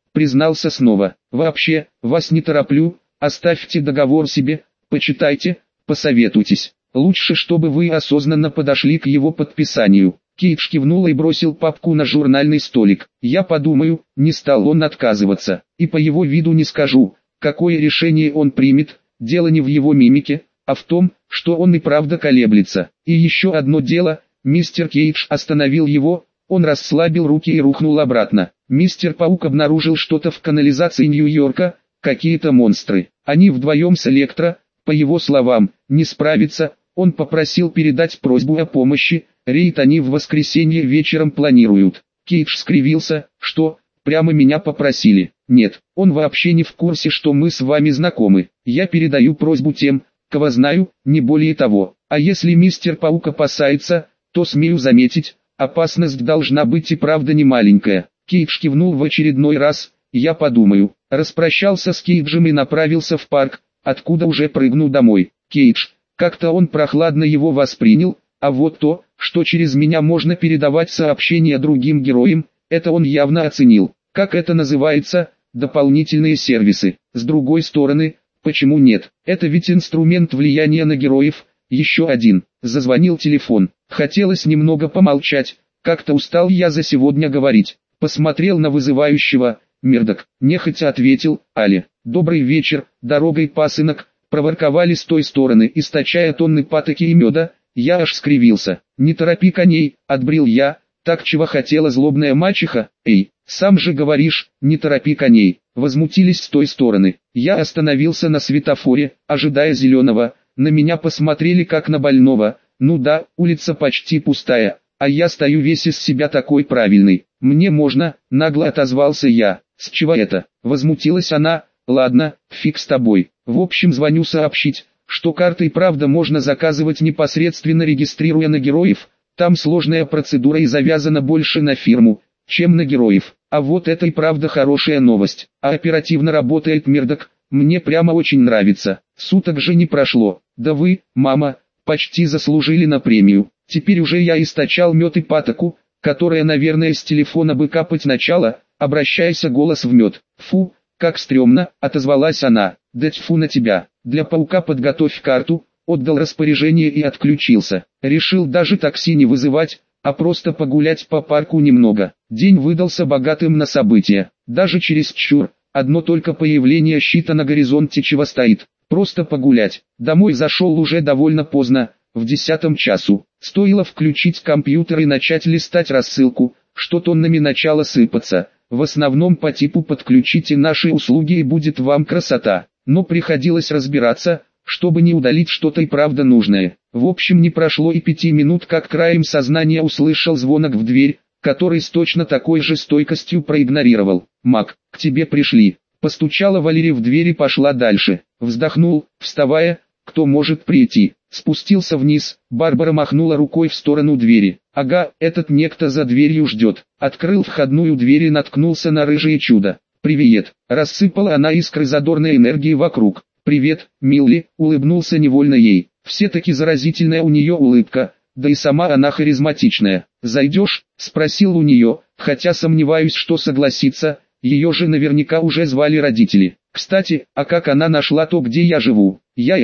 Speaker 1: признался снова. Вообще, вас не тороплю, оставьте договор себе, почитайте, посоветуйтесь. Лучше, чтобы вы осознанно подошли к его подписанию. Кейдж кивнул и бросил папку на журнальный столик. Я подумаю, не стал он отказываться. И по его виду не скажу, какое решение он примет. Дело не в его мимике, а в том, что он и правда колеблется. И еще одно дело, мистер Кейдж остановил его, он расслабил руки и рухнул обратно. Мистер Паук обнаружил что-то в канализации Нью-Йорка, какие-то монстры. Они вдвоем с Электро, по его словам, не справятся. Он попросил передать просьбу о помощи, рейд они в воскресенье вечером планируют. Кейдж скривился, что, прямо меня попросили. Нет, он вообще не в курсе, что мы с вами знакомы. Я передаю просьбу тем, кого знаю, не более того. А если мистер Паук опасается, то смею заметить, опасность должна быть и правда не маленькая. Кейдж кивнул в очередной раз, я подумаю. Распрощался с Кейджем и направился в парк, откуда уже прыгну домой. Кейдж, как-то он прохладно его воспринял, а вот то, что через меня можно передавать сообщения другим героям, это он явно оценил. Как это называется? Дополнительные сервисы. С другой стороны, почему нет? Это ведь инструмент влияния на героев. Еще один. Зазвонил телефон. Хотелось немного помолчать, как-то устал я за сегодня говорить. Посмотрел на вызывающего. Мердок, нехотя ответил, Али. Добрый вечер, дорогой пасынок. Проворковали с той стороны, источая тонны патоки и меда. Я аж скривился. Не торопи коней, отбрил я. Так чего хотела злобная мачеха? Эй, сам же говоришь, не торопи коней. Возмутились с той стороны. Я остановился на светофоре, ожидая зеленого. На меня посмотрели как на больного. Ну да, улица почти пустая, а я стою весь из себя такой правильный. Мне можно, нагло отозвался я. С чего это? Возмутилась она. Ладно, фиг с тобой. В общем, звоню сообщить, что карты и правда можно заказывать непосредственно регистрируя на героев. Там сложная процедура и завязана больше на фирму, чем на героев. А вот это и правда хорошая новость. А оперативно работает Мердок. Мне прямо очень нравится. Суток же не прошло. Да вы, мама, почти заслужили на премию. Теперь уже я источал мед и патоку, которая, наверное, с телефона бы капать начала, обращайся голос в мед. Фу, как стрёмно, отозвалась она. Да тьфу на тебя. Для паука подготовь карту. Отдал распоряжение и отключился. Решил даже такси не вызывать, а просто погулять по парку немного. День выдался богатым на события. Даже чересчур. Одно только появление щита на горизонте чего стоит. Просто погулять. Домой зашел уже довольно поздно, в 10 часу. Стоило включить компьютер и начать листать рассылку, что тоннами начало сыпаться. В основном по типу подключите наши услуги и будет вам красота. Но приходилось разбираться, чтобы не удалить что-то и правда нужное. В общем, не прошло и 5 минут, как краем сознания услышал звонок в дверь, который с точно такой же стойкостью проигнорировал. «Мак, к тебе пришли». Постучала Валерия в дверь и пошла дальше. Вздохнул, вставая, кто может прийти. Спустился вниз, Барбара махнула рукой в сторону двери. Ага, этот некто за дверью ждет. Открыл входную дверь и наткнулся на рыжее чудо. «Привет», рассыпала она искры задорной энергии вокруг. «Привет, Милли», улыбнулся невольно ей. Все-таки заразительная у нее улыбка, да и сама она харизматичная. «Зайдешь?» – спросил у нее, хотя сомневаюсь, что согласится, ее же наверняка уже звали родители. «Кстати, а как она нашла то, где я живу?»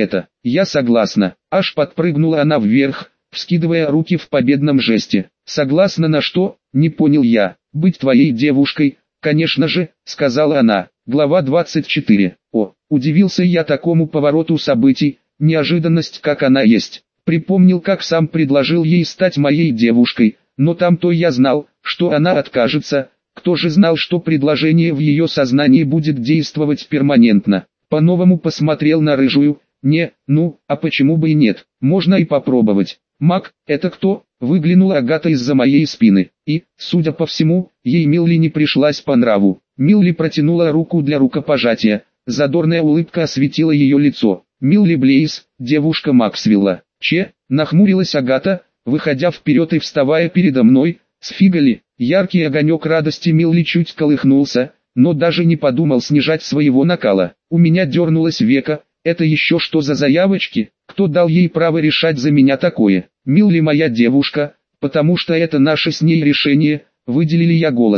Speaker 1: Я согласна». Аж подпрыгнула она вверх, вскидывая руки в победном жесте. «Согласна на что?» – не понял я. «Быть твоей девушкой, конечно же», – сказала она. Глава 24. О, удивился я такому повороту событий, неожиданность как она есть. Припомнил, как сам предложил ей стать моей девушкой, но там-то я знал, что она откажется. Кто же знал, что предложение в ее сознании будет действовать перманентно? По-новому посмотрел на рыжую. А почему бы и нет? Можно и попробовать. «Мак, это кто?» – выглянула Агата из-за моей спины. И, судя по всему, ей Милли не пришлась по нраву. Милли протянула руку для рукопожатия. Задорная улыбка осветила ее лицо. «Милли Блейз, девушка Максвелла». Нахмурилась Агата, выходя вперед и вставая передо мной. «Сфигали?» Яркий огонек радости Милли чуть колыхнулся, но даже не подумал снижать своего накала. У меня дернулось веко. Это еще что за заявочки? Кто дал ей право решать за меня такое? Милли моя девушка, потому что это наше с ней решение, выделили я голосом.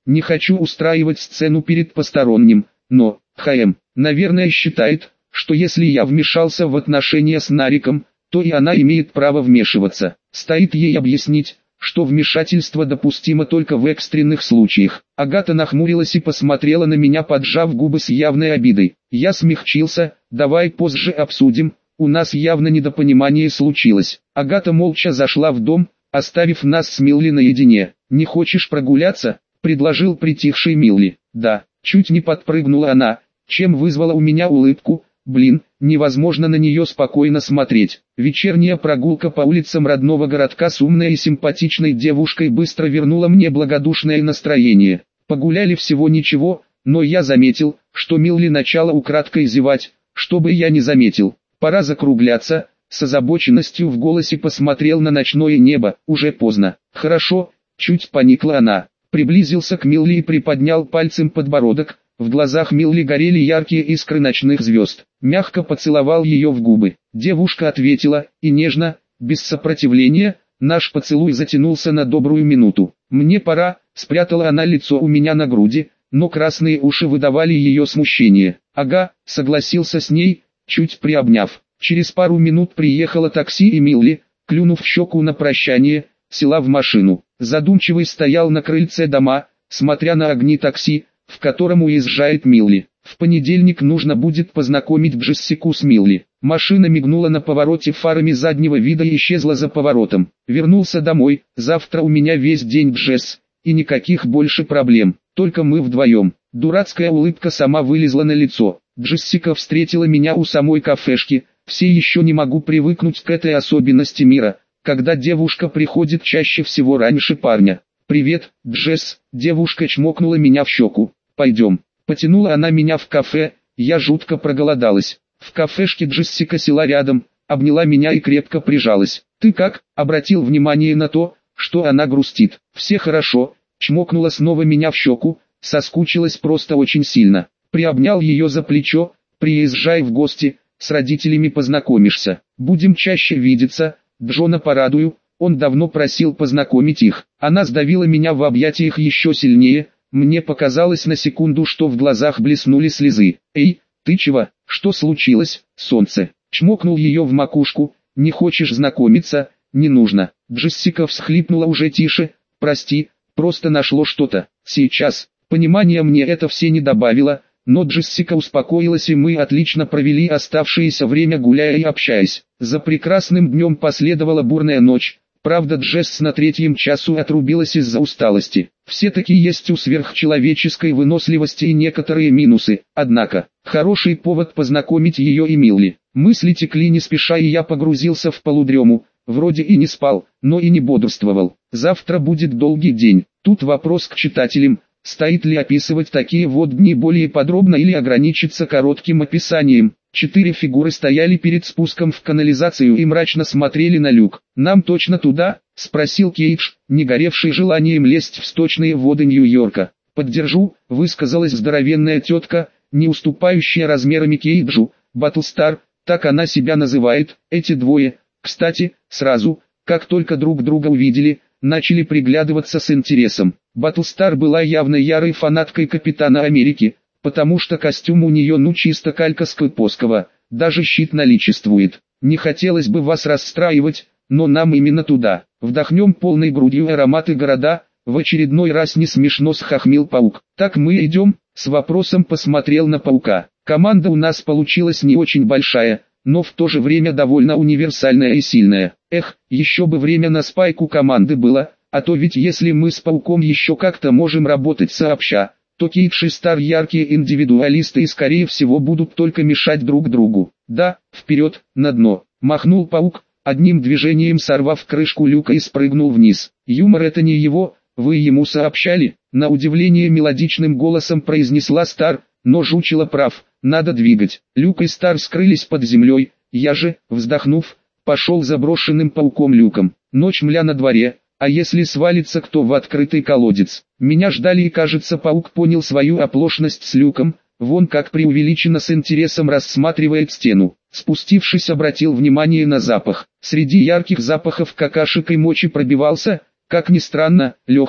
Speaker 1: Не хочу устраивать сцену перед посторонним, но, наверное, считает, что если я вмешался в отношения с Нариком, то и она имеет право вмешиваться. Стоит ей объяснить, что вмешательство допустимо только в экстренных случаях. Агата нахмурилась и посмотрела на меня, поджав губы с явной обидой. Я смягчился: давай позже обсудим, у нас явно недопонимание случилось. Агата молча зашла в дом, оставив нас с Милли наедине. «Не хочешь прогуляться?» — предложил притихший Милли. «Да», — чуть не подпрыгнула она, чем вызвала у меня улыбку. Блин, невозможно на нее спокойно смотреть. Вечерняя прогулка по улицам родного городка с умной и симпатичной девушкой быстро вернула мне благодушное настроение. Погуляли всего ничего, но я заметил, что Милли начала украдкой зевать, чтобы я не заметил. Пора закругляться. С озабоченностью в голосе посмотрел на ночное небо. Уже поздно. Хорошо, чуть поникла она. Приблизился к Милли и приподнял пальцем подбородок. В глазах Милли горели яркие искры ночных звезд. Мягко поцеловал ее в губы. Девушка ответила, и нежно, без сопротивления. Наш поцелуй затянулся на добрую минуту. «Мне пора», — спрятала она лицо у меня на груди, но красные уши выдавали ее смущение. «Ага», — согласился с ней, чуть приобняв. Через пару минут приехало такси, и Милли, клюнув в щеку на прощание, села в машину. Задумчивый стоял на крыльце дома, смотря на огни такси, в котором уезжает Милли. В понедельник нужно будет познакомить Джессику с Милли. Машина мигнула на повороте фарами заднего вида и исчезла за поворотом. Вернулся домой. Завтра у меня весь день Джесс, и никаких больше проблем. Только мы вдвоем. Дурацкая улыбка сама вылезла на лицо. Джессика встретила меня у самой кафешки. Все еще не могу привыкнуть к этой особенности мира, когда девушка приходит чаще всего раньше парня. «Привет, Джесс», девушка чмокнула меня в щеку. «Пойдем». Потянула она меня в кафе, я жутко проголодалась. В кафешке Джессика села рядом, обняла меня и крепко прижалась. «Ты как?» — обратил внимание на то, что она грустит. «Все хорошо», — чмокнула снова меня в щеку, соскучилась просто очень сильно. Приобнял ее за плечо. «Приезжай в гости, с родителями познакомишься. Будем чаще видеться, Джона порадую, он давно просил познакомить их». Она сдавила меня в объятиях еще сильнее. Мне показалось на секунду, что в глазах блеснули слезы. «Эй, ты чего? Что случилось, солнце?» Чмокнул ее в макушку. «Не хочешь знакомиться? Не нужно». Джессика всхлипнула уже тише. «Прости, просто нашло что-то. Сейчас». Понимания мне это все не добавило, но Джессика успокоилась, и мы отлично провели оставшееся время, гуляя и общаясь. За прекрасным днем последовала бурная ночь. Правда, Джесс на третьем часу отрубилась из-за усталости. Все-таки есть у сверхчеловеческой выносливости и некоторые минусы, однако, хороший повод познакомить ее и Милли. Мысли текли не спеша, и я погрузился в полудрему. Вроде и не спал, но и не бодрствовал. Завтра будет долгий день. Тут вопрос к читателям. Стоит ли описывать такие вот дни более подробно или ограничиться коротким описанием? 4 фигуры стояли перед спуском в канализацию и мрачно смотрели на люк. «Нам точно туда?» — спросил Кейдж, не горевший желанием лезть в сточные воды Нью-Йорка. «Поддержу», — высказалась здоровенная тетка, не уступающая размерами Кейджу, Батлстар, так она себя называет. Эти двое, кстати, сразу, как только друг друга увидели, начали приглядываться с интересом. Батлстар была явно ярой фанаткой Капитана Америки, потому что костюм у нее чисто калька с Клыпоскова, даже щит наличествует. «Не хотелось бы вас расстраивать, но нам именно туда. Вдохнем полной грудью ароматы города», — в очередной раз не смешно схохмил паук. «Так мы идем?» — с вопросом посмотрел на паука. «Команда у нас получилась не очень большая, но в то же время довольно универсальная и сильная. Эх, еще бы время на спайку команды было, а то ведь если мы с пауком еще как-то можем работать сообща, то Кейдж и Стар яркие индивидуалисты и скорее всего будут только мешать друг другу. Да, вперед, на дно», — махнул паук, одним движением сорвав крышку люка и спрыгнул вниз. «Юмор — это не его, вы ему сообщали?» — на удивление мелодичным голосом произнесла Стар, но жучила прав, надо двигать. Люк и Стар скрылись под землей, я же, вздохнув, пошел заброшенным пауком люком. Ночь мля на дворе. А если свалится кто в открытый колодец? Меня ждали, и кажется, паук понял свою оплошность с люком, вон как преувеличенно с интересом рассматривает стену. Спустившись, обратил внимание на запах. Среди ярких запахов какашек и мочи пробивался, как ни странно, легкий,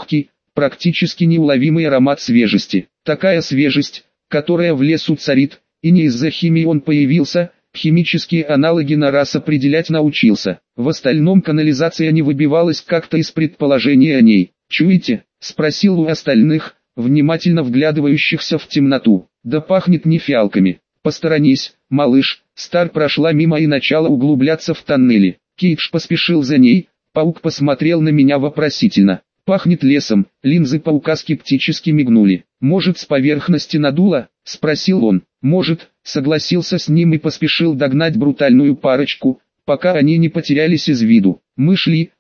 Speaker 1: практически неуловимый аромат свежести. Такая свежесть, которая в лесу царит, и не из-за химии он появился, химические аналоги на раз определять научился. В остальном канализация не выбивалась как-то из предположений о ней. «Чуете?» – спросил у остальных, внимательно вглядывающихся в темноту. «Да пахнет не фиалками. Посторонись, малыш». Стар прошла мимо и начала углубляться в тоннели. Кейдж поспешил за ней, паук посмотрел на меня вопросительно. «Пахнет лесом», линзы паука скептически мигнули. «Может, с поверхности надуло?» – спросил он. «Может», согласился с ним и поспешил догнать брутальную парочку, пока они не потерялись из виду. Мы шли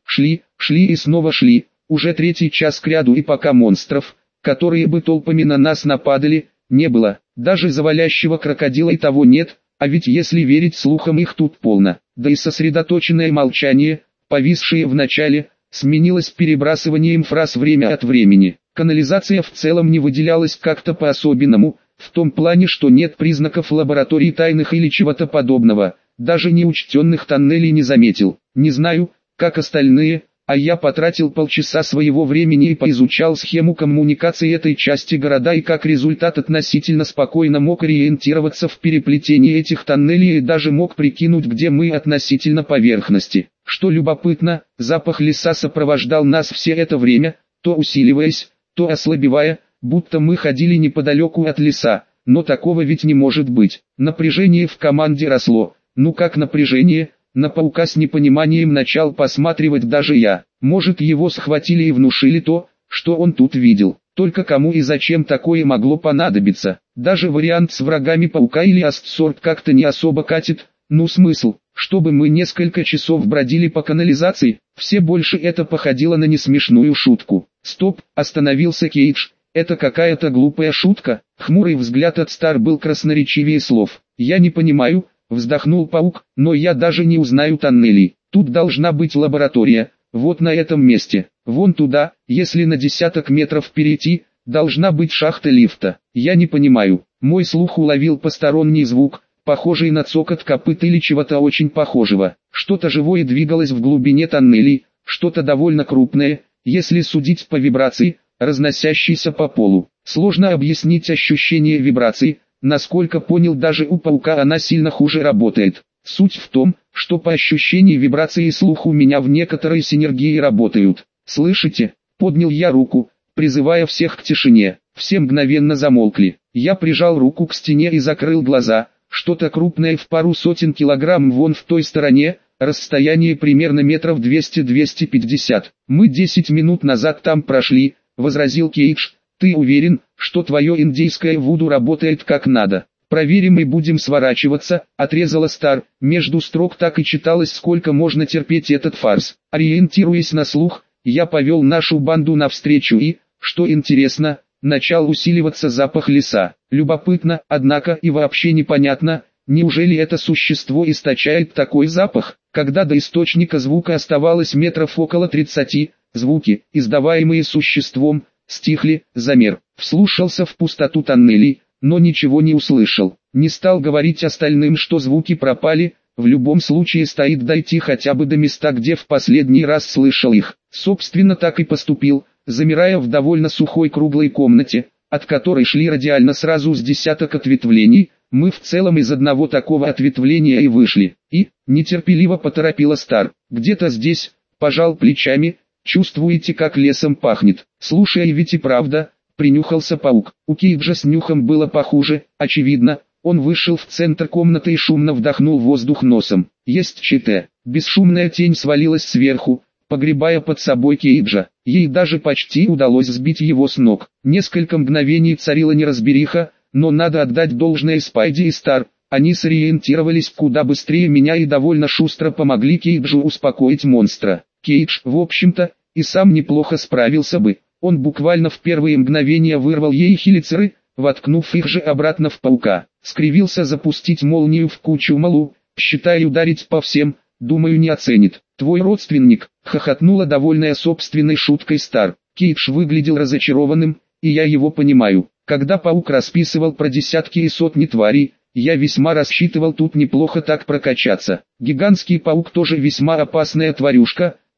Speaker 1: и снова шли, уже третий час кряду, и пока монстров, которые бы толпами на нас нападали, не было. Даже завалящего крокодила и того нет, а ведь если верить слухам, их тут полно. Да и сосредоточенное молчание, повисшее в начале, сменилось перебрасыванием фраз время от времени. Канализация в целом не выделялась как-то по-особенному, в том плане, что нет признаков лабораторий тайных или чего-то подобного. Даже неучтенных тоннелей не заметил. Не знаю, как остальные, а я потратил полчаса своего времени и поизучал схему коммуникации этой части города, и как результат относительно спокойно мог ориентироваться в переплетении этих тоннелей и даже мог прикинуть, где мы относительно поверхности. Что любопытно, запах леса сопровождал нас все это время, то усиливаясь, то ослабевая, будто мы ходили неподалеку от леса, но такого ведь не может быть. Напряжение в команде росло. Ну как напряжение? На паука с непониманием начал посматривать даже я. Может, его схватили и внушили то, что он тут видел. Только кому и зачем такое могло понадобиться? Даже вариант с врагами паука или Астсорт как-то не особо катит. Ну смысл, чтобы мы несколько часов бродили по канализации? Все больше это походило на несмешную шутку. Стоп, остановился Кейдж. Это какая-то глупая шутка. Хмурый взгляд от Стар был красноречивее слов. Я не понимаю. Вздохнул паук, но я даже не узнаю тоннелей. Тут должна быть лаборатория, вот на этом месте. Вон туда, если на десяток метров перейти, должна быть шахта лифта. Я не понимаю. Мой слух уловил посторонний звук, похожий на цокот копыт или чего-то очень похожего. Что-то живое двигалось в глубине тоннелей, что-то довольно крупное, если судить по вибрации, разносящейся по полу. Сложно объяснить ощущение вибрации. Насколько понял, даже у паука она сильно хуже работает. Суть в том, что по ощущению вибрации и слух у меня в некоторой синергии работают. «Слышите?» — поднял я руку, призывая всех к тишине. Все мгновенно замолкли. Я прижал руку к стене и закрыл глаза. Что-то крупное в пару сотен килограмм вон в той стороне, расстояние примерно метров 200-250. «Мы 10 минут назад там прошли», — возразил Кейдж. «Ты уверен, что твое индейское вуду работает как надо?» «Проверим и будем сворачиваться», — отрезала Стар. Между строк так и читалось, сколько можно терпеть этот фарс. Ориентируясь на слух, я повел нашу банду навстречу и, что интересно, начал усиливаться запах леса. Любопытно, однако, и вообще непонятно, неужели это существо источает такой запах? Когда до источника звука оставалось метров около 30, звуки, издаваемые существом, стихли. Замер, вслушался в пустоту тоннелей, но ничего не услышал. Не стал говорить остальным, что звуки пропали, в любом случае стоит дойти хотя бы до места, где в последний раз слышал их. Собственно, так и поступил, замирая в довольно сухой круглой комнате, от которой шли радиально сразу с десяток ответвлений. Мы в целом из одного такого ответвления и вышли. И, нетерпеливо поторопила Стар, где-то здесь, пожал плечами. Чувствуете, как лесом пахнет? Слушай, ведь и правда, принюхался паук. У Кейджа с нюхом было похуже, очевидно. Он вышел в центр комнаты и шумно вдохнул воздух носом. Есть ЧТ. Бесшумная тень свалилась сверху, погребая под собой Кейджа. Ей даже почти удалось сбить его с ног. Несколько мгновений царила неразбериха, но надо отдать должное Спайди и Стар. Они сориентировались куда быстрее меня и довольно шустро помогли Кейджу успокоить монстра. Кейдж, в общем-то, и сам неплохо справился бы. Он буквально в первые мгновения вырвал ей хелицеры, воткнув их же обратно в паука. Скривился запустить молнию в кучу малу, считая ударить по всем, думаю, не оценит. Твой родственник, хохотнула довольная собственной шуткой Стар. Кейдж выглядел разочарованным, и я его понимаю. Когда паук расписывал про десятки и сотни тварей, я весьма рассчитывал тут неплохо так прокачаться. Гигантский паук тоже весьма опасная тварюшка,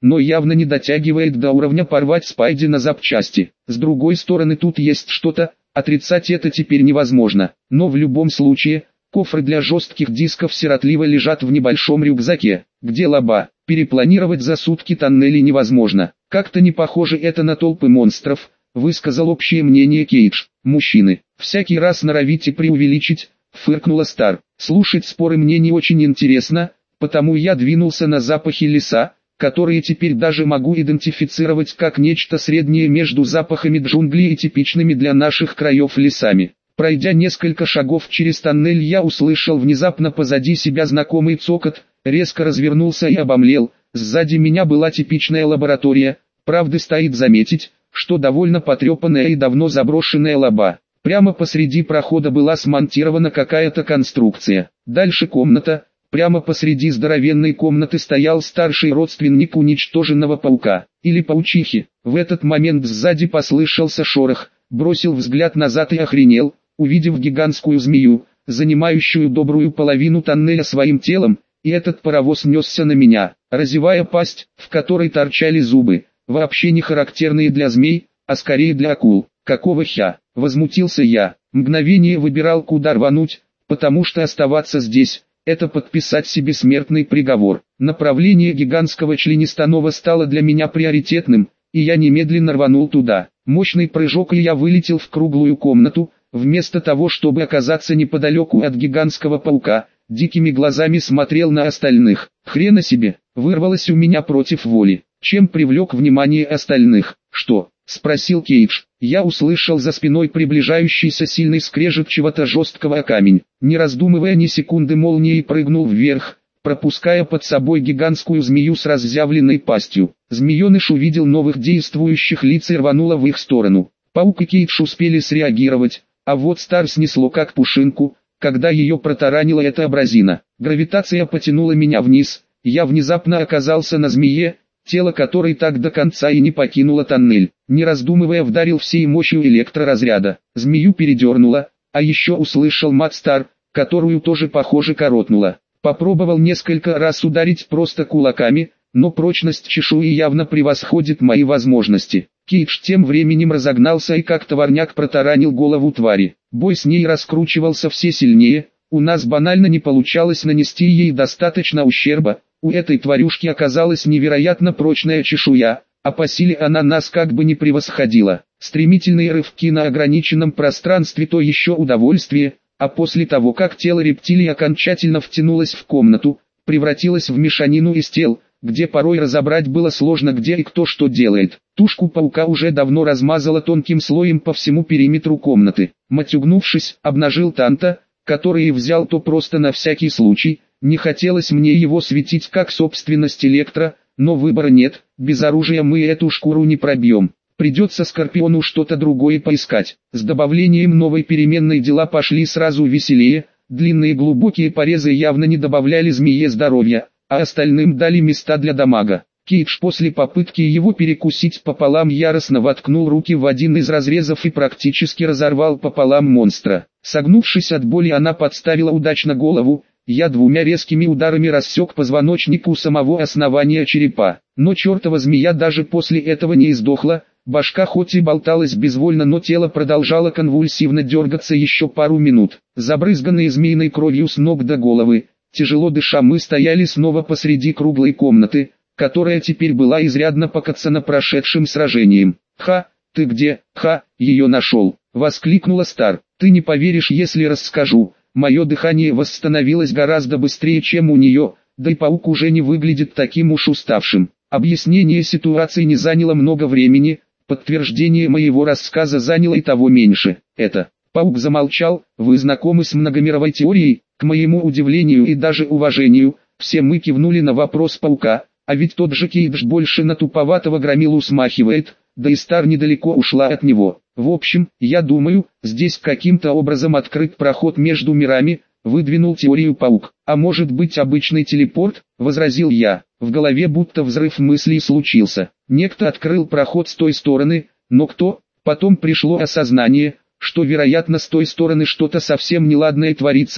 Speaker 1: но явно не дотягивает до уровня порвать Спайди на запчасти. С другой стороны, тут есть что-то, отрицать это теперь невозможно, но в любом случае, кофры для жестких дисков сиротливо лежат в небольшом рюкзаке, где лаба. Перепланировать за сутки тоннели невозможно. Как-то не похоже это на толпы монстров, высказал общее мнение Кейдж. Мужчины, всякий раз норовите преувеличить, фыркнула Стар. Слушать споры мне не очень интересно, потому я двинулся на запахи леса, которые теперь даже могу идентифицировать как нечто среднее между запахами джунглей и типичными для наших краев лесами. Пройдя несколько шагов через тоннель, я услышал внезапно позади себя знакомый цокот, резко развернулся и обомлел. Сзади меня была типичная лаборатория, правда стоит заметить, что довольно потрепанная и давно заброшенная лаба. Прямо посреди прохода была смонтирована какая-то конструкция. Дальше комната, прямо посреди здоровенной комнаты стоял старший родственник уничтоженного паука, или паучихи. В этот момент сзади послышался шорох, бросил взгляд назад и охренел, увидев гигантскую змею, занимающую добрую половину тоннеля своим телом, и этот паровоз несся на меня, разевая пасть, в которой торчали зубы, вообще не характерные для змей, а скорее для акул. Какого хя? Возмутился я, мгновение выбирал, куда рвануть, потому что оставаться здесь — это подписать себе смертный приговор. Направление гигантского членистонога стало для меня приоритетным, и я немедленно рванул туда. Мощный прыжок, и я вылетел в круглую комнату. Вместо того, чтобы оказаться неподалеку от гигантского паука, дикими глазами смотрел на остальных. Хрена себе, вырвалось у меня против воли. Чем привлек внимание остальных? Что? Спросил Кейдж. Я услышал за спиной приближающийся сильный скрежет чего-то жесткого о камень. Не раздумывая ни секунды, молнией прыгнул вверх, пропуская под собой гигантскую змею с разъявленной пастью. Змееныш увидел новых действующих лиц и рвануло в их сторону. Паук и Кейдж успели среагировать, а вот Стар снесло как пушинку, когда ее протаранила эта абразина. Гравитация потянула меня вниз, я внезапно оказался на змее, тело которой так до конца и не покинуло тоннель. Не раздумывая, вдарил всей мощью электроразряда. Змею передернуло, а еще услышал мат Стар, которую тоже похоже коротнуло. Попробовал несколько раз ударить просто кулаками, но прочность чешуи явно превосходит мои возможности. Кейдж тем временем разогнался и как товарняк протаранил голову твари. Бой с ней раскручивался все сильнее, у нас банально не получалось нанести ей достаточно ущерба. У этой тварюшки оказалась невероятно прочная чешуя, а по силе она нас как бы не превосходила. Стремительные рывки на ограниченном пространстве — то еще удовольствие, а после того, как тело рептилии окончательно втянулось в комнату, превратилось в мешанину из тел, где порой разобрать было сложно, где и кто что делает. Тушку паука уже давно размазало тонким слоем по всему периметру комнаты. Матюгнувшись, обнажил Танта, который и взял то просто на всякий случай. Не хотелось мне его светить как собственность Электро, но выбора нет, без оружия мы эту шкуру не пробьем. Придется Скорпиону что-то другое поискать. С добавлением новой переменной дела пошли сразу веселее, длинные глубокие порезы явно не добавляли змее здоровья, а остальным дали места для дамага. Кейдж после попытки его перекусить пополам яростно воткнул руки в один из разрезов и практически разорвал пополам монстра. Согнувшись от боли, она подставила удачно голову. Я двумя резкими ударами рассек позвоночник у самого основания черепа. Но чертова змея даже после этого не издохла. Башка хоть и болталась безвольно, но тело продолжало конвульсивно дергаться еще пару минут. Забрызганные змеиной кровью с ног до головы, тяжело дыша, мы стояли снова посреди круглой комнаты, которая теперь была изрядно покоцана прошедшим сражением. «Ха, ты где? Ха, ее нашел!» — воскликнула Стар. «Ты не поверишь, если расскажу». Мое дыхание восстановилось гораздо быстрее, чем у нее, да и паук уже не выглядит таким уж уставшим. Объяснение ситуации не заняло много времени, подтверждение моего рассказа заняло и того меньше. Паук замолчал. Вы знакомы с многомировой теорией? К моему удивлению и даже уважению, все мы кивнули на вопрос паука, а ведь тот же Кейдж больше на туповатого громилу смахивает, да и Стар недалеко ушла от него. В общем, я думаю, здесь каким-то образом открыт проход между мирами, выдвинул теорию паук. А может быть обычный телепорт, возразил я. В голове будто взрыв мыслей случился. Некто открыл проход с той стороны, но кто? Потом пришло осознание, что вероятно с той стороны что-то совсем неладное творится.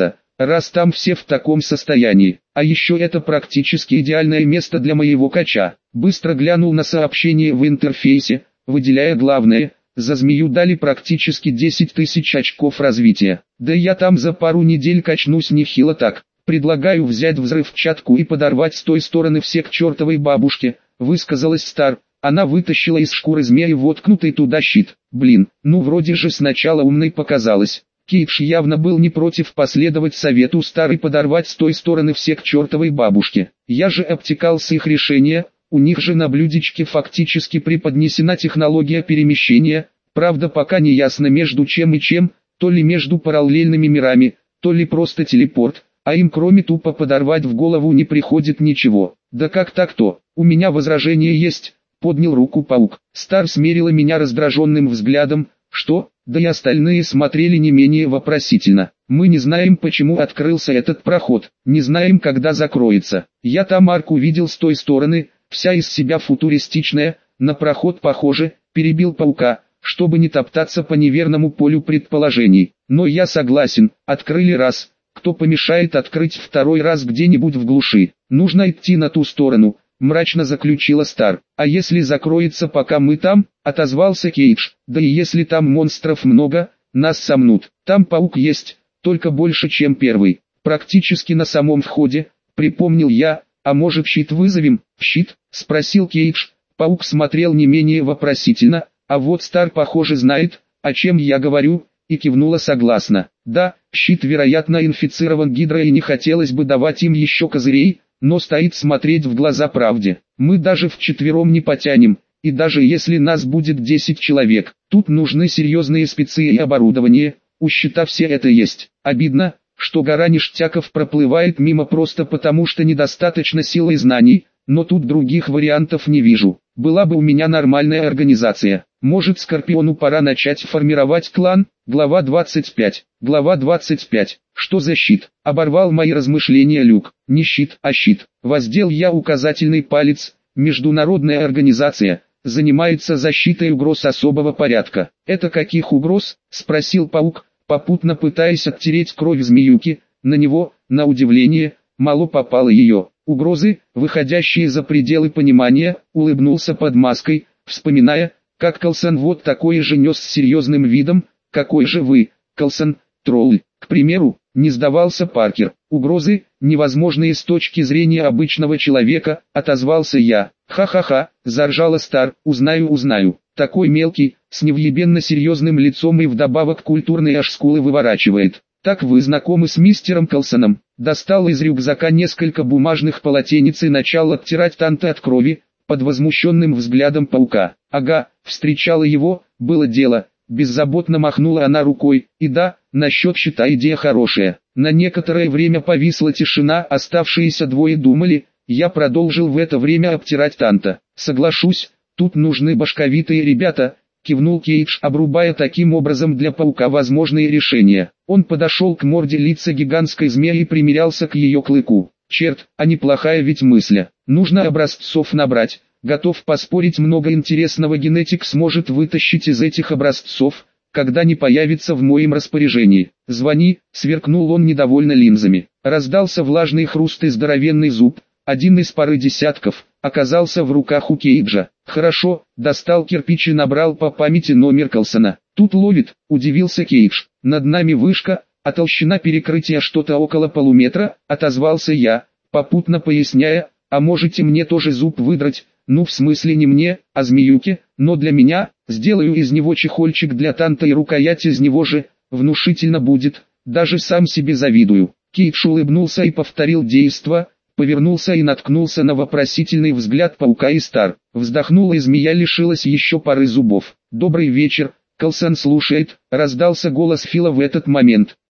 Speaker 1: раз там все в таком состоянии. А еще это практически идеальное место для моего кача. Быстро глянул на сообщение в интерфейсе, выделяя главное. За змею дали практически 10 тысяч очков развития. Да я там за пару недель качнусь нехило так. Предлагаю взять взрывчатку и подорвать с той стороны все к чертовой бабушке, высказалась Стар. Она вытащила из шкуры змеи воткнутый туда щит. Блин, ну вроде же сначала умной показалось. Кейдж явно был не против последовать совету Стар и подорвать с той стороны все к чертовой бабушке. Я же обтекал с их решения, у них же на блюдечке фактически преподнесена технология перемещения, правда пока не ясно между чем и чем, то ли между параллельными мирами, то ли просто телепорт, а им кроме тупо подорвать в голову не приходит ничего. Да как так-то, у меня возражение есть. Поднял руку паук. Стар смерила меня раздраженным взглядом. Что? Да и остальные смотрели не менее вопросительно. Мы не знаем, почему открылся этот проход. Не знаем, когда закроется. Я там арку видел с той стороны, вся из себя футуристичная, на проход похоже, перебил паука, чтобы не топтаться по неверному полю предположений. Но я согласен, открыли раз. Кто помешает открыть второй раз где-нибудь в глуши? Нужно идти на ту сторону. Мрачно заключила Стар. А если закроется пока мы там, отозвался Кейдж. Да и если там монстров много, нас сомнут. Там паук есть, только больше чем первый. Практически на самом входе, припомнил я. А может щит вызовем? Щит? Спросил Кейдж. Паук смотрел не менее вопросительно, а вот Стар похоже знает, о чем я говорю, и кивнула согласно. Да, щит вероятно инфицирован гидрой и не хотелось бы давать им еще козырей, но стоит смотреть в глаза правде. Мы даже вчетвером не потянем, и даже если нас будет 10 человек, тут нужны серьезные спецы и оборудование, у щита все это есть. Обидно, что гора ништяков проплывает мимо просто потому, что недостаточно силы и знаний, но тут других вариантов не вижу. Была бы у меня нормальная организация. Может, Скорпиону пора начать формировать клан? Глава 25. Глава 25. Что за щит? Оборвал мои размышления Люк. Не щит, а щит. Воздел я указательный палец. Международная организация занимается защитой угроз особого порядка. Это каких угроз? Спросил паук, попутно пытаясь оттереть кровь змеюки. На него, на удивление, мало попало ее. Угрозы, выходящие за пределы понимания, улыбнулся под маской, вспоминая, как Колсон вот такое же нес с серьезным видом. Какой же вы, Колсон, тролль? К примеру, не сдавался Паркер. Угрозы, невозможные с точки зрения обычного человека, отозвался я. Ха-ха-ха, заржала Стар, узнаю. Такой мелкий, с невъебенно серьезным лицом и вдобавок культурные аж скулы выворачивает. Так вы знакомы с мистером Колсоном? Достал из рюкзака несколько бумажных полотенец и начал оттирать танты от крови, под возмущенным взглядом паука. Ага, встречала его, было дело. Беззаботно махнула она рукой. И да, насчет щита идея хорошая. На некоторое время повисла тишина, оставшиеся двое думали. Я продолжил в это время обтирать танта. Соглашусь, тут нужны башковитые ребята, кивнул Кейдж, обрубая таким образом для паука возможные решения. Он подошел к морде лица гигантской змеи и примерялся к ее клыку. Черт, а неплохая ведь мысль. Нужно образцов набрать. Готов поспорить, много интересного генетик сможет вытащить из этих образцов, когда не появится в моем распоряжении. Звони, сверкнул он недовольно линзами. Раздался влажный хруст и здоровенный зуб. Один из пары десятков оказался в руках у Кейджа. Хорошо, достал кирпич и набрал по памяти номер Колсона. Тут ловит, удивился Кейдж. Над нами вышка, а толщина перекрытия что-то около полуметра, отозвался я, попутно поясняя, а можете мне тоже зуб выдрать? Ну в смысле не мне, а змеюке, но для меня, сделаю из него чехольчик для танта и рукоять из него же, внушительно будет, даже сам себе завидую. Кейдж улыбнулся и повторил действо, повернулся и наткнулся на вопросительный взгляд паука и Стар. Вздохнула и змея лишилась еще пары зубов. «Добрый вечер, Колсон слушает», раздался голос Фила в этот момент.